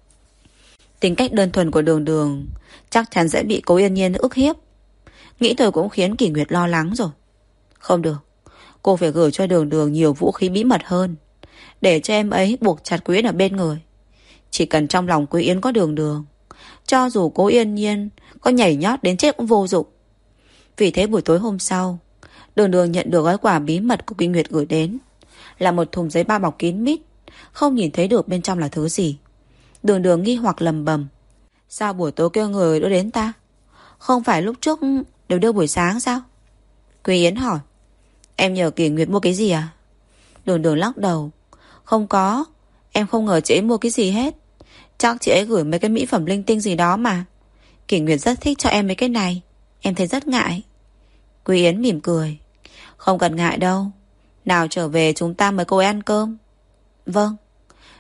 Tính cách đơn thuần của Đường Đường chắc chắn sẽ bị Cố Yên Nhiên ức hiếp. Nghĩ thôi cũng khiến Kỷ Nguyệt lo lắng rồi. Không được, cô phải gửi cho Đường Đường nhiều vũ khí bí mật hơn, để cho em ấy buộc chặt Quý Yến ở bên người. Chỉ cần trong lòng Quý Yến có Đường Đường, cho dù Cố Yên Nhiên có nhảy nhót đến chết cũng vô dụng. Vì thế buổi tối hôm sau, Đường Đường nhận được gói quà bí mật của Kỷ Nguyệt gửi đến, là một thùng giấy bao bọc kín mít, không nhìn thấy được bên trong là thứ gì. Đường Đường nghi hoặc lầm bầm. Sao buổi tối kêu người đưa đến ta? Không phải lúc trước đều đưa buổi sáng sao? Quý Yến hỏi. Em nhờ Kỷ Nguyệt mua cái gì à? Đường Đường lắc đầu. Không có, em không ngờ chị ấy mua cái gì hết. Chắc chị ấy gửi mấy cái mỹ phẩm linh tinh gì đó mà. Kỷ Nguyệt rất thích cho em mấy cái này, em thấy rất ngại. Quý Yến mỉm cười. Không cần ngại đâu, nào trở về chúng ta mời cô ấy ăn cơm. Vâng.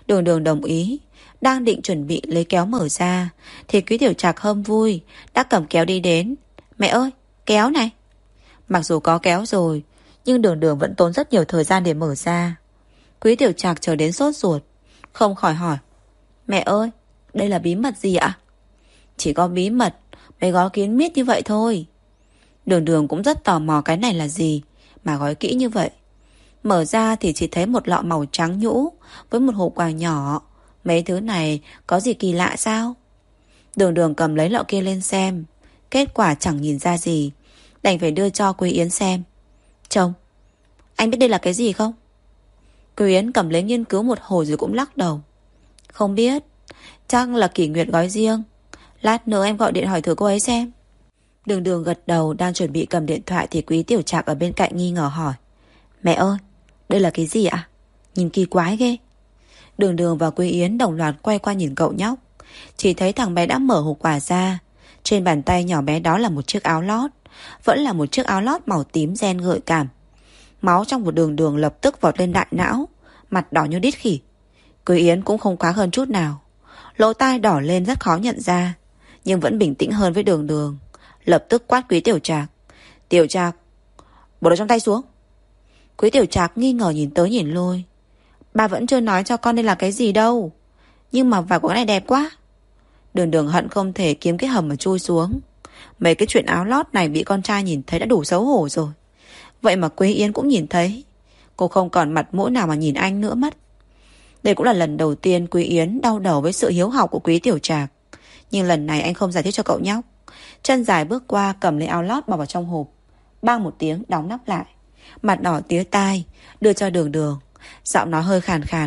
Đường Đường đồng ý, đang định chuẩn bị lấy kéo mở ra thì Quý Tiểu Trạc hâm vui đã cầm kéo đi đến. Mẹ ơi, kéo này. Mặc dù có kéo rồi, nhưng Đường Đường vẫn tốn rất nhiều thời gian để mở ra. Quý Tiểu Trạc chờ đến sốt ruột, không khỏi hỏi: Mẹ ơi, đây là bí mật gì ạ? Chỉ có bí mật mấy gói kín mít như vậy thôi. Đường Đường cũng rất tò mò cái này là gì mà gói kỹ như vậy. Mở ra thì chỉ thấy một lọ màu trắng nhũ với một hộp quà nhỏ. Mấy thứ này có gì kỳ lạ sao? Đường Đường cầm lấy lọ kia lên xem. Kết quả chẳng nhìn ra gì, đành phải đưa cho Quý Yến xem. Chồng, anh biết đây là cái gì không? Quý Yến cầm lấy nghiên cứu một hồi rồi cũng lắc đầu. Không biết, chắc là Kỷ Nguyệt gói riêng. Lát nữa em gọi điện hỏi thử cô ấy xem. Đường Đường gật đầu, đang chuẩn bị cầm điện thoại thì Quý Tiểu Trạc ở bên cạnh nghi ngờ hỏi: Mẹ ơi, đây là cái gì ạ? Nhìn kỳ quái ghê. Đường Đường và Quý Yến đồng loạt quay qua nhìn cậu nhóc. Chỉ thấy thằng bé đã mở hộp quà ra. Trên bàn tay nhỏ bé đó là một chiếc áo lót. Vẫn là một chiếc áo lót màu tím ren gợi cảm. Máu trong một Đường Đường lập tức vọt lên đại não, mặt đỏ như đít khỉ. Quý Yến cũng không quá hơn chút nào, lỗ tai đỏ lên rất khó nhận ra, nhưng vẫn bình tĩnh hơn với Đường Đường. Lập tức quát Quý Tiểu Trạc: Tiểu Trạc, bỏ đồ trong tay xuống. Quý Tiểu Trạc nghi ngờ nhìn tới nhìn lui. Ba vẫn chưa nói cho con đây là cái gì đâu, nhưng mà vải của cái này đẹp quá. Đường Đường hận không thể kiếm cái hầm mà chui xuống. Mấy cái chuyện áo lót này bị con trai nhìn thấy đã đủ xấu hổ rồi, vậy mà Quý Yến cũng nhìn thấy. Cô không còn mặt mũi nào mà nhìn anh nữa mất. Đây cũng là lần đầu tiên Quý Yến đau đầu với sự hiếu học của Quý Tiểu Trạc. Nhưng lần này anh không giải thích cho cậu nhóc. Chân dài bước qua cầm lấy áo lót bỏ vào trong hộp, bang một tiếng đóng nắp lại. Mặt đỏ tía tai đưa cho Đường Đường, giọng nói hơi khàn khàn: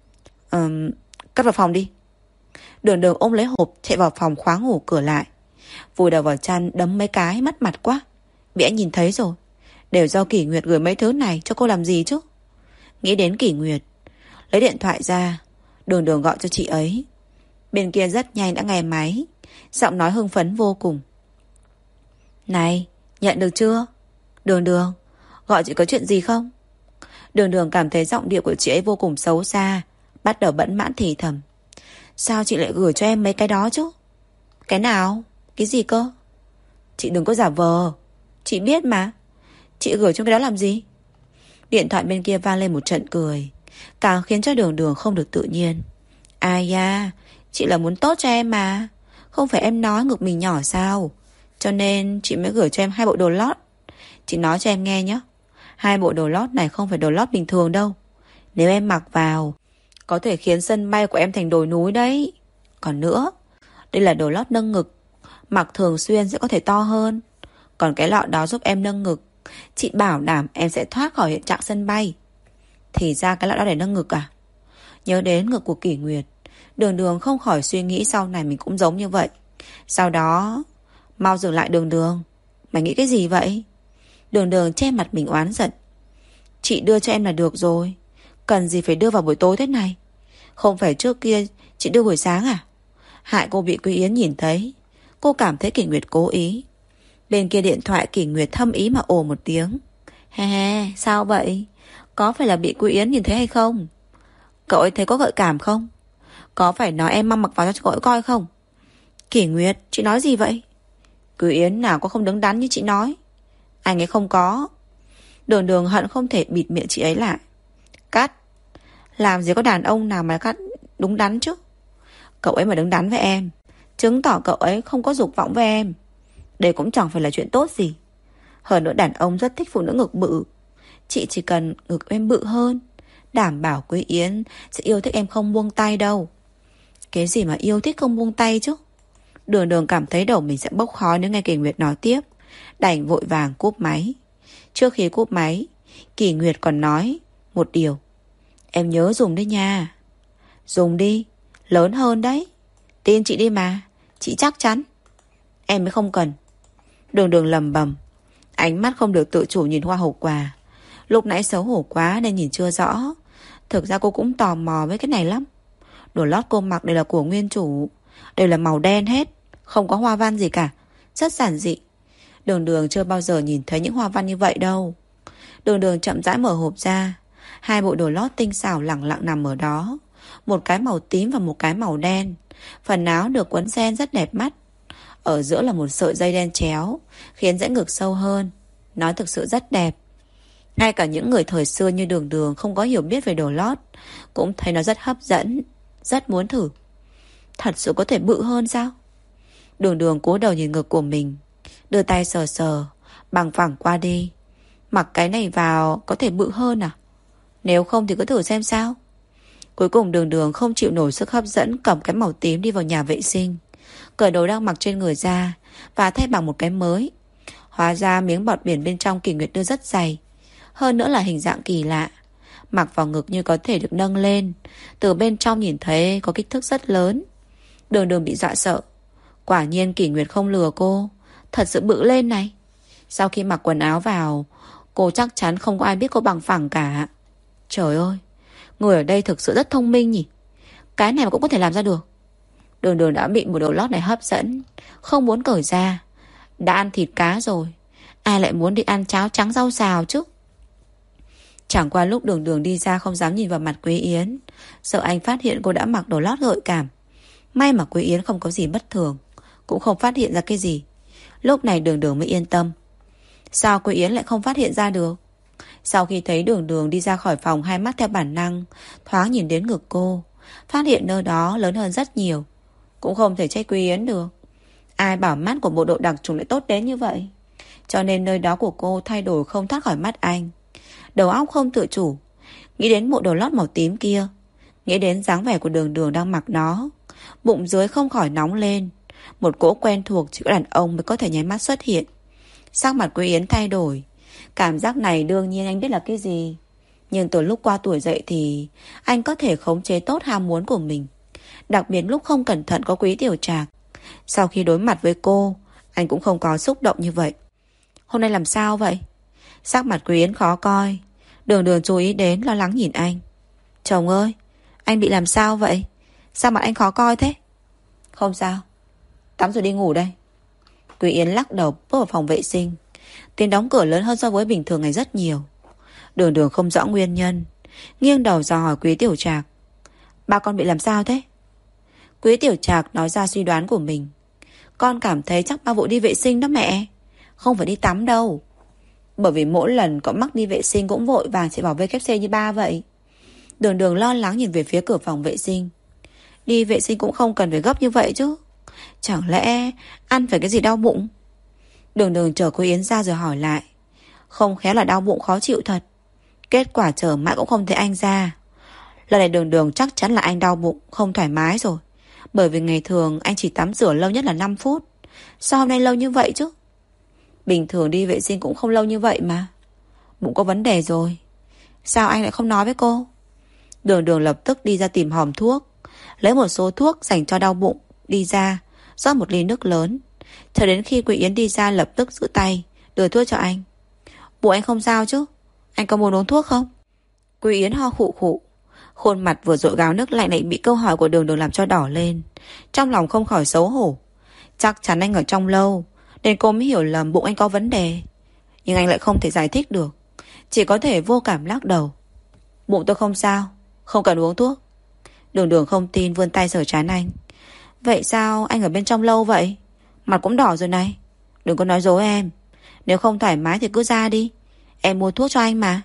Cất vào phòng đi. Đường Đường ôm lấy hộp chạy vào phòng khóa ngủ cửa lại, vùi đầu vào chăn đấm mấy cái, mất mặt quá. Bị anh nhìn thấy rồi. Đều do Kỷ Nguyệt gửi mấy thứ này cho cô làm gì chứ? Nghĩ đến Kỷ Nguyệt, lấy điện thoại ra, Đường Đường gọi cho chị ấy. Bên kia rất nhanh đã nghe máy, giọng nói hưng phấn vô cùng: Này, nhận được chưa? Đường Đường, gọi chị có chuyện gì không? Đường Đường cảm thấy giọng điệu của chị ấy vô cùng xấu xa, bắt đầu bẫn mãn thì thầm: Sao chị lại gửi cho em mấy cái đó chứ? Cái nào? Cái gì cơ? Chị đừng có giả vờ, chị biết mà. Chị gửi cho cái đó làm gì? Điện thoại bên kia vang lên một trận cười, càng khiến cho Đường Đường không được tự nhiên. Ai da, chị là muốn tốt cho em mà. Không phải em nói ngực mình nhỏ sao? Cho nên chị mới gửi cho em 2 bộ đồ lót. Chị nói cho em nghe nhé, 2 bộ đồ lót này không phải đồ lót bình thường đâu. Nếu em mặc vào, có thể khiến sân bay của em thành đồi núi đấy. Còn nữa, đây là đồ lót nâng ngực, mặc thường xuyên sẽ có thể to hơn. Còn cái lọ đó giúp em nâng ngực, chị bảo đảm em sẽ thoát khỏi hiện trạng sân bay. Thì ra cái lọ đó để nâng ngực à? Nhớ đến ngực của Kỷ Nguyệt, Đường Đường không khỏi suy nghĩ sau này mình cũng giống như vậy. Sau đó, mau dừng lại Đường Đường, mày nghĩ cái gì vậy? Đường Đường che mặt mình oán giận. Chị đưa cho em là được rồi, cần gì phải đưa vào buổi tối thế này? Không phải trước kia chị đưa buổi sáng à? Hại cô bị Quý Yến nhìn thấy. Cô cảm thấy Kỷ Nguyệt cố ý. Bên kia điện thoại Kỷ Nguyệt thâm ý mà ồ một tiếng. He he, sao vậy? Có phải là bị Quý Yến nhìn thấy hay không? Cậu ấy thấy có gợi cảm không? Có phải nói em mang mặc vào cho cậu ấy coi không? Kỷ Nguyệt, chị nói gì vậy? Quý Yến nào có không đứng đắn như chị nói. Anh ấy không có. Đường Đường hận không thể bịt miệng chị ấy lại. Cắt. Làm gì có đàn ông nào mà cắt đúng đắn chứ? Cậu ấy mà đứng đắn với em, chứng tỏ cậu ấy không có dục vọng với em. Đây cũng chẳng phải là chuyện tốt gì. Hơn nữa đàn ông rất thích phụ nữ ngực bự. Chị chỉ cần ngực em bự hơn, đảm bảo Quý Yến sẽ yêu thích em không buông tay đâu. Cái gì mà yêu thích không buông tay chứ? Đường Đường cảm thấy đầu mình sẽ bốc khói nếu nghe Kỷ Nguyệt nói tiếp, đành vội vàng cúp máy. Trước khi cúp máy, Kỷ Nguyệt còn nói một điều: Em nhớ dùng đấy nha. Dùng đi, lớn hơn đấy. Tin chị đi mà, chị chắc chắn. Em mới không cần. Đường Đường lầm bầm, ánh mắt không được tự chủ nhìn qua hộp quà. Lúc nãy xấu hổ quá nên nhìn chưa rõ. Thực ra cô cũng tò mò với cái này lắm. Đồ lót cô mặc đều là của nguyên chủ, đều là màu đen hết, không có hoa văn gì cả, rất giản dị. Đường Đường chưa bao giờ nhìn thấy những hoa văn như vậy đâu. Đường Đường chậm rãi mở hộp ra. 2 bộ đồ lót tinh xảo lẳng lặng nằm ở đó. một cái màu tím và một cái màu đen. Phần áo được quấn ren rất đẹp mắt. Ở giữa là một sợi dây đen chéo, khiến dãy ngực sâu hơn. Nó thực sự rất đẹp. Ngay cả những người thời xưa như Đường Đường không có hiểu biết về đồ lót cũng thấy nó rất hấp dẫn, rất muốn thử. Thật sự có thể bự hơn sao? Đường Đường cúi đầu nhìn ngực của mình, đưa tay sờ sờ, bằng phẳng qua đi. Mặc cái này vào có thể bự hơn à? Nếu không thì cứ thử xem sao. Cuối cùng Đường Đường không chịu nổi sức hấp dẫn, cầm cái màu tím đi vào nhà vệ sinh, cởi đồ đang mặc trên người ra và thay bằng một cái mới. Hóa ra miếng bọt biển bên trong Kỷ Nguyệt đưa rất dày, hơn nữa là hình dạng kỳ lạ. Mặc vào ngực như có thể được nâng lên, từ bên trong nhìn thấy có kích thước rất lớn. Đường Đường bị dọa sợ. Quả nhiên Kỷ Nguyệt không lừa cô, thật sự bự lên này. Sau khi mặc quần áo vào, cô chắc chắn không có ai biết cô bằng phẳng cả. Trời ơi, người ở đây thực sự rất thông minh nhỉ. Cái này mà cũng có thể làm ra được. Đường Đường đã bị bộ đồ lót này hấp dẫn, không muốn cởi ra. Đã ăn thịt cá rồi, ai lại muốn đi ăn cháo trắng rau xào chứ. Chẳng qua lúc Đường Đường đi ra không dám nhìn vào mặt Quý Yến, sợ anh phát hiện cô đã mặc đồ lót gợi cảm. May mà Quý Yến không có gì bất thường, cũng không phát hiện ra cái gì. Lúc này Đường Đường mới yên tâm. Sao Quý Yến lại không phát hiện ra được? Sau khi thấy Đường Đường đi ra khỏi phòng, hai mắt theo bản năng thoáng nhìn đến ngực cô, phát hiện nơi đó lớn hơn rất nhiều. Cũng không thể trách Quý Yến được. Ai bảo mắt của bộ đội đặc trùng lại tốt đến như vậy. Cho nên nơi đó của cô thay đổi không thoát khỏi mắt anh. Đầu óc không tự chủ, nghĩ đến bộ đồ lót màu tím kia, nghĩ đến dáng vẻ của Đường Đường đang mặc nó, bụng dưới không khỏi nóng lên. Một cỗ quen thuộc chỉ có đàn ông mới có thể nháy mắt xuất hiện. Sắc mặt Quý Yến thay đổi. Cảm giác này đương nhiên anh biết là cái gì. Nhưng từ lúc qua tuổi dậy thì anh có thể khống chế tốt ham muốn của mình. Đặc biệt lúc không cẩn thận có Quý Tiểu Trạc. Sau khi đối mặt với cô, anh cũng không có xúc động như vậy. Hôm nay làm sao vậy? Sắc mặt Quý Yến khó coi. Đường Đường chú ý đến, lo lắng nhìn anh. Chồng ơi, anh bị làm sao vậy? Sao mặt anh khó coi thế? Không sao, tắm rồi đi ngủ đây. Quý Yến lắc đầu bước vào phòng vệ sinh. Tiếng đóng cửa lớn hơn so với bình thường ngày rất nhiều. Đường Đường không rõ nguyên nhân, nghiêng đầu dò hỏi Quý Tiểu Trạc. Ba con bị làm sao thế? Quý Tiểu Trạc nói ra suy đoán của mình. Con cảm thấy chắc ba vội đi vệ sinh đó mẹ, không phải đi tắm đâu. Bởi vì mỗi lần có mắc đi vệ sinh cũng vội vàng chạy vào WC như ba vậy. Đường Đường lo lắng nhìn về phía cửa phòng vệ sinh. Đi vệ sinh cũng không cần phải gấp như vậy chứ. Chẳng lẽ ăn phải cái gì đau bụng? Đường Đường chờ cô Yến ra rồi hỏi lại. Không khéo là đau bụng khó chịu thật. Kết quả chờ mãi cũng không thấy anh ra. Lần này Đường Đường chắc chắn là anh đau bụng, không thoải mái rồi. Bởi vì ngày thường anh chỉ tắm rửa lâu nhất là 5 phút. Sao hôm nay lâu như vậy chứ? Bình thường đi vệ sinh cũng không lâu như vậy mà. Bụng có vấn đề rồi. Sao anh lại không nói với cô? Đường Đường lập tức đi ra tìm hòm thuốc, lấy một số thuốc dành cho đau bụng, đi ra, rót một ly nước lớn. Chờ đến khi Quý Yến đi ra lập tức giữ tay, đưa thuốc cho anh. Bụng anh không sao chứ? Anh có muốn uống thuốc không? Quý Yến ho khụ khụ. Khuôn mặt vừa dội gáo nước lạnh lại bị câu hỏi của Đường Đường làm cho đỏ lên. Trong lòng không khỏi xấu hổ. Chắc chắn anh ở trong lâu nên cô mới hiểu lầm bụng anh có vấn đề. Nhưng anh lại không thể giải thích được, chỉ có thể vô cảm lắc đầu. Bụng tôi không sao, không cần uống thuốc. Đường Đường không tin, vươn tay sờ trán anh. Vậy sao anh ở bên trong lâu vậy? Mặt cũng đỏ rồi này. Đừng có nói dối em. Nếu không thoải mái thì cứ ra đi, em mua thuốc cho anh mà.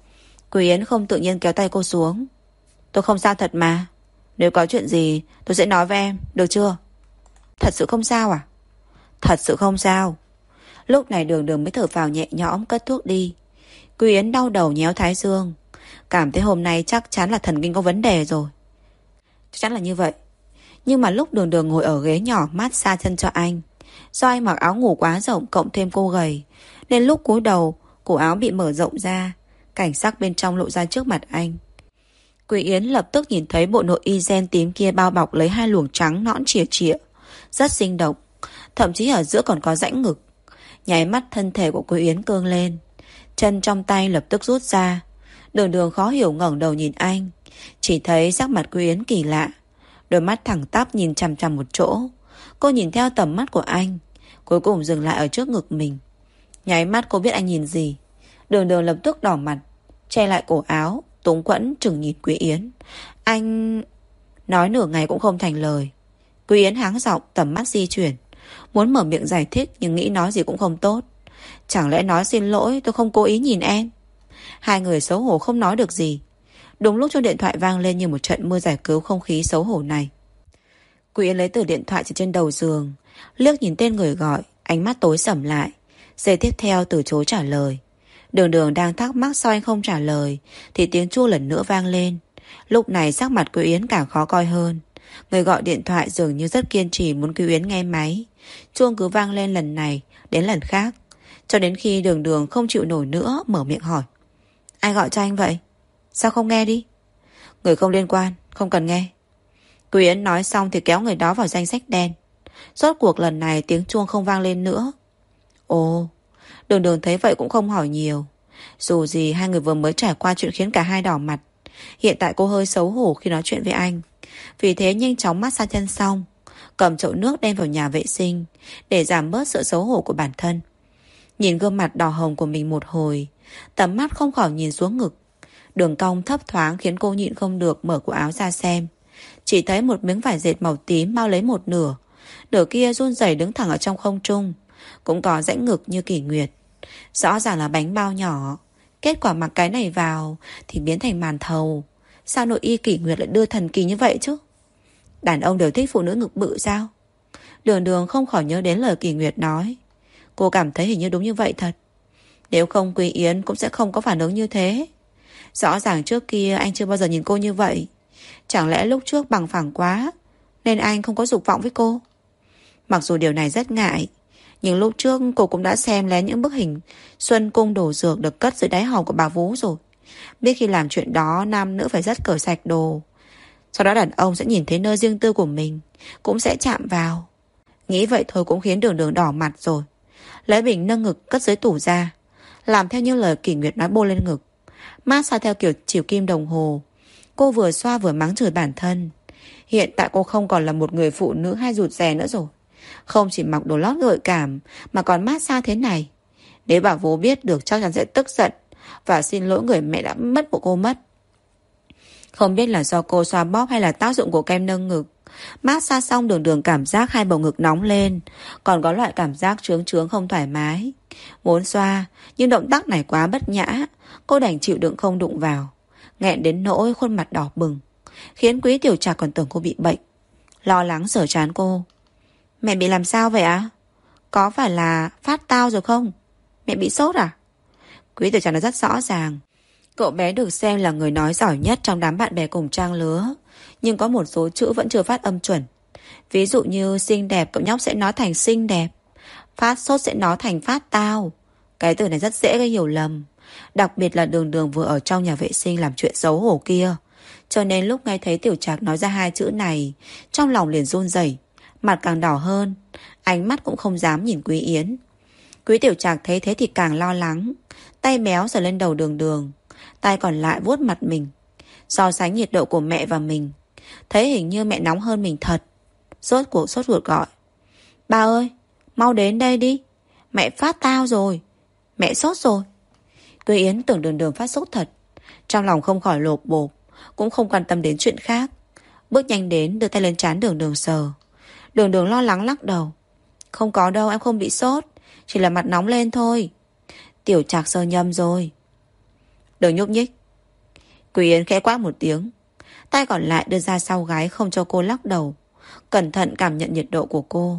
Quý Yến không tự nhiên kéo tay cô xuống. Tôi không sao thật mà. Nếu có chuyện gì tôi sẽ nói với em, được chưa? Thật sự không sao à? Thật sự không sao. Lúc này Đường Đường mới thở phào nhẹ nhõm cất thuốc đi. Quý Yến đau đầu nhéo thái dương, cảm thấy hôm nay chắc chắn là thần kinh có vấn đề rồi. Chắc chắn là như vậy. Nhưng mà lúc Đường Đường ngồi ở ghế nhỏ mát xa chân cho anh, do anh mặc áo ngủ quá rộng cộng thêm cô gầy, nên lúc cúi đầu cổ áo bị mở rộng ra, cảnh sắc bên trong lộ ra trước mặt anh. Quý Yến lập tức nhìn thấy bộ nội y ren tím kia bao bọc lấy hai luồng trắng nõn chìa chịa, rất sinh động, thậm chí ở giữa còn có rãnh ngực. Nháy mắt thân thể của Quý Yến cương lên, chân trong tay lập tức rút ra. Đường Đường khó hiểu ngẩng đầu nhìn anh, chỉ thấy sắc mặt Quý Yến kỳ lạ, đôi mắt thẳng tắp nhìn chằm chằm một chỗ. Cô nhìn theo tầm mắt của anh, cuối cùng dừng lại ở trước ngực mình. Nháy mắt cô biết anh nhìn gì. Đường Đường lập tức đỏ mặt, che lại cổ áo, túng quẫn chừng nhìn Quý Yến. Anh... Nói nửa ngày cũng không thành lời. Quý Yến háng giọng, tầm mắt di chuyển, muốn mở miệng giải thích nhưng nghĩ nói gì cũng không tốt. Chẳng lẽ nói xin lỗi, tôi không cố ý nhìn em? Hai người xấu hổ không nói được gì. Đúng lúc chuông điện thoại vang lên như một trận mưa giải cứu không khí xấu hổ này. Quý Yến lấy từ điện thoại trên đầu giường, liếc nhìn tên người gọi, ánh mắt tối sầm lại. Giây tiếp theo từ chối trả lời. Đường Đường đang thắc mắc sao anh không trả lời thì tiếng chuông lần nữa vang lên. Lúc này sắc mặt Quý Yến càng khó coi hơn. Người gọi điện thoại dường như rất kiên trì muốn Quý Yến nghe máy. Chuông cứ vang lên lần này đến lần khác, cho đến khi Đường Đường không chịu nổi nữa mở miệng hỏi: ai gọi cho anh vậy? Sao không nghe đi? Người không liên quan, không cần nghe. Quý Yến nói xong thì kéo người đó vào danh sách đen. Rốt cuộc lần này tiếng chuông không vang lên nữa. Ồ, Đường Đường thấy vậy cũng không hỏi nhiều. Dù gì hai người vừa mới trải qua chuyện khiến cả hai đỏ mặt. Hiện tại cô hơi xấu hổ khi nói chuyện với anh. Vì thế nhanh chóng massage chân xong, cầm chậu nước đem vào nhà vệ sinh để giảm bớt sự xấu hổ của bản thân. Nhìn gương mặt đỏ hồng của mình một hồi, tầm mắt không khỏi nhìn xuống ngực. Đường cong thấp thoáng khiến cô nhịn không được mở cổ áo ra xem. Chỉ thấy một miếng vải dệt màu tím bao lấy một nửa. Nửa kia run rẩy đứng thẳng ở trong không trung, cũng có rãnh ngực như kỷ nguyệt. Rõ ràng là bánh bao nhỏ. Kết quả mặc cái này vào thì biến thành màn thầu. Sao nội y kỷ nguyệt lại đưa thần kỳ như vậy chứ? Đàn ông đều thích phụ nữ ngực bự sao? Đường Đường không khỏi nhớ đến lời kỷ nguyệt nói. Cô cảm thấy hình như đúng như vậy thật. Nếu không Quý Yến cũng sẽ không có phản ứng như thế. Rõ ràng trước kia anh chưa bao giờ nhìn cô như vậy. Chẳng lẽ lúc trước bằng phẳng quá nên anh không có dục vọng với cô? Mặc dù điều này rất ngại, nhưng lúc trước cô cũng đã xem lén những bức hình Xuân Cung đổ dược được cất dưới đáy hòm của bà Vú rồi. Biết khi làm chuyện đó nam nữ phải rất cởi sạch đồ. Sau đó đàn ông sẽ nhìn thấy nơi riêng tư của mình, cũng sẽ chạm vào. Nghĩ vậy thôi cũng khiến Đường Đường đỏ mặt rồi. Lấy bình nâng ngực cất dưới tủ ra, làm theo như lời kỷ nguyệt nói bôi lên ngực. Massage theo kiểu chiều kim đồng hồ. Cô vừa xoa vừa mắng chửi bản thân. Hiện tại cô không còn là một người phụ nữ hay rụt rè nữa rồi. Không chỉ mặc đồ lót gợi cảm mà còn massage thế này. Nếu bà Vú biết được chắc chắn sẽ tức giận và xin lỗi người mẹ đã mất của cô mất. Không biết là do cô xoa bóp hay là tác dụng của kem nâng ngực. Massage xong Đường Đường cảm giác hai bầu ngực nóng lên, còn có loại cảm giác trướng trướng không thoải mái. Muốn xoa, nhưng động tác này quá bất nhã, cô đành chịu đựng không đụng vào. Nghẹn đến nỗi khuôn mặt đỏ bừng, khiến Quý Tiểu Trạc còn tưởng cô bị bệnh. Lo lắng sờ trán cô. Mẹ bị làm sao vậy ạ? Có phải là phát tao rồi không? Mẹ bị sốt à? Quý Tiểu Trạc nói rất rõ ràng. Cậu bé được xem là người nói giỏi nhất trong đám bạn bè cùng trang lứa, nhưng có một số chữ vẫn chưa phát âm chuẩn. Ví dụ như xinh đẹp cậu nhóc sẽ nói thành xinh đẹp, phát sốt sẽ nói thành phát tao. Cái từ này rất dễ gây hiểu lầm. Đặc biệt là Đường Đường vừa ở trong nhà vệ sinh làm chuyện xấu hổ kia, cho nên lúc nghe thấy Tiểu Trạc nói ra hai chữ này, trong lòng liền run rẩy, mặt càng đỏ hơn, ánh mắt cũng không dám nhìn Quý Yến. Quý Tiểu Trạc thấy thế thì càng lo lắng, tay méo sờ lên đầu Đường Đường, tay còn lại vuốt mặt mình, so sánh nhiệt độ của mẹ và mình, thấy hình như mẹ nóng hơn mình thật. Rốt cuộc sốt ruột gọi: ba ơi, mau đến đây đi, mẹ phát tao rồi, mẹ sốt rồi. Quý Yến tưởng Đường Đường phát sốt thật, trong lòng không khỏi lộp bộp, cũng không quan tâm đến chuyện khác, bước nhanh đến đưa tay lên trán Đường Đường sờ. Đường Đường lo lắng lắc đầu: không có đâu, em không bị sốt, chỉ là mặt nóng lên thôi. Tiểu Trạc sờ nhầm rồi. Đừng nhúc nhích. Quý Yến khẽ quát một tiếng, tay còn lại đưa ra sau gáy không cho cô lắc đầu, cẩn thận cảm nhận nhiệt độ của cô.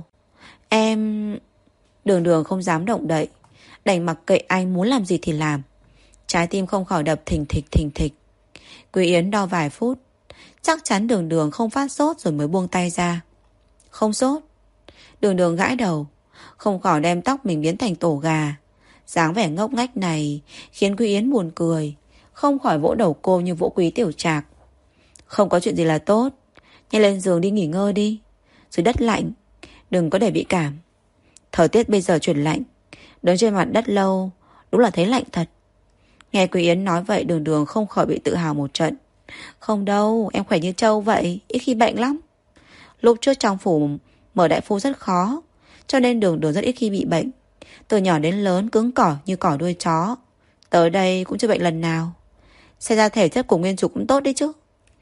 Em... Đường Đường không dám động đậy, đành mặc kệ anh muốn làm gì thì làm. Trái tim không khỏi đập thình thịch thình thịch. Quý Yến đo vài phút, chắc chắn Đường Đường không phát sốt rồi mới buông tay ra. Không sốt. Đường Đường gãi đầu, không khỏi đem tóc mình biến thành tổ gà. Dáng vẻ ngốc nghếch này khiến Quý Yến buồn cười, không khỏi vỗ đầu cô như vỗ Quý Tiểu Trạc. Không có chuyện gì là tốt, nhanh lên giường đi nghỉ ngơi đi, dưới đất lạnh, đừng có để bị cảm. Thời tiết bây giờ chuyển lạnh, đứng trên mặt đất lâu đúng là thấy lạnh thật. Nghe Quý Yến nói vậy Đường Đường không khỏi bị tự hào một trận. Không đâu, em khỏe như trâu vậy, ít khi bệnh lắm. Lúc trước trong phủ mở đại phu rất khó, cho nên Đường Đường rất ít khi bị bệnh. Từ nhỏ đến lớn cứng cỏi như cỏ đuôi chó, tới đây cũng chưa bệnh lần nào. Xem ra thể chất của nguyên chủ cũng tốt đấy chứ.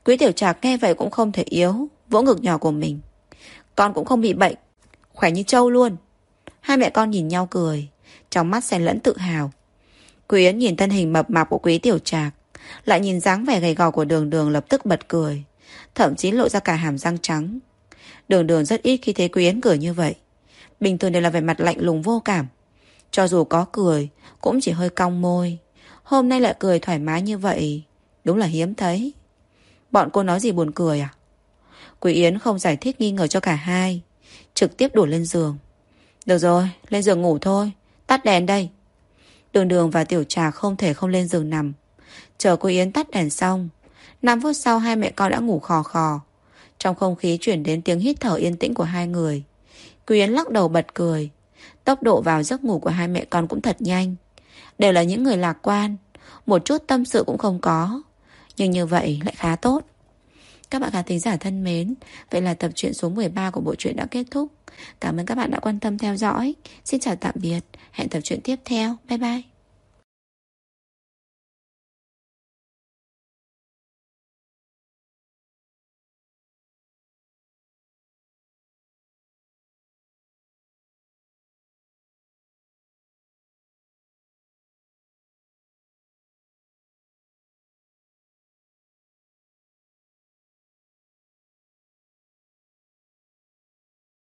Quý Tiểu Trạc nghe vậy cũng không thể yếu, vỗ ngực nhỏ của mình. Con cũng không bị bệnh, khỏe như trâu luôn. Hai mẹ con nhìn nhau cười, trong mắt xen lẫn tự hào. Quý Yến nhìn thân hình mập mạp của Quý Tiểu Trạc, lại nhìn dáng vẻ gầy gò của Đường Đường, lập tức bật cười, thậm chí lộ ra cả hàm răng trắng. Đường Đường rất ít khi thấy Quý Yến cười như vậy, bình thường đều là vẻ mặt lạnh lùng vô cảm. Cho dù có cười cũng chỉ hơi cong môi. Hôm nay lại cười thoải mái như vậy, đúng là hiếm thấy. Bọn cô nói gì buồn cười à? Quý Yến không giải thích nghi ngờ cho cả hai, trực tiếp đổ lên giường. Được rồi, lên giường ngủ thôi, tắt đèn đây. Đường Đường và Tiểu Trạc không thể không lên giường nằm. Chờ cô Yến tắt đèn xong, 5 phút sau hai mẹ con đã ngủ khò khò. Trong không khí chuyển đến tiếng hít thở yên tĩnh của hai người. Quý Yến lắc đầu bật cười. Tốc độ vào giấc ngủ của hai mẹ con cũng thật nhanh. Đều là những người lạc quan, một chút tâm sự cũng không có, nhưng như vậy lại khá tốt. Các bạn khán thính giả thân mến, vậy là tập truyện số 13 của bộ truyện đã kết thúc. Cảm ơn các bạn đã quan tâm theo dõi. Xin chào tạm biệt, hẹn tập truyện tiếp theo. Bye bye.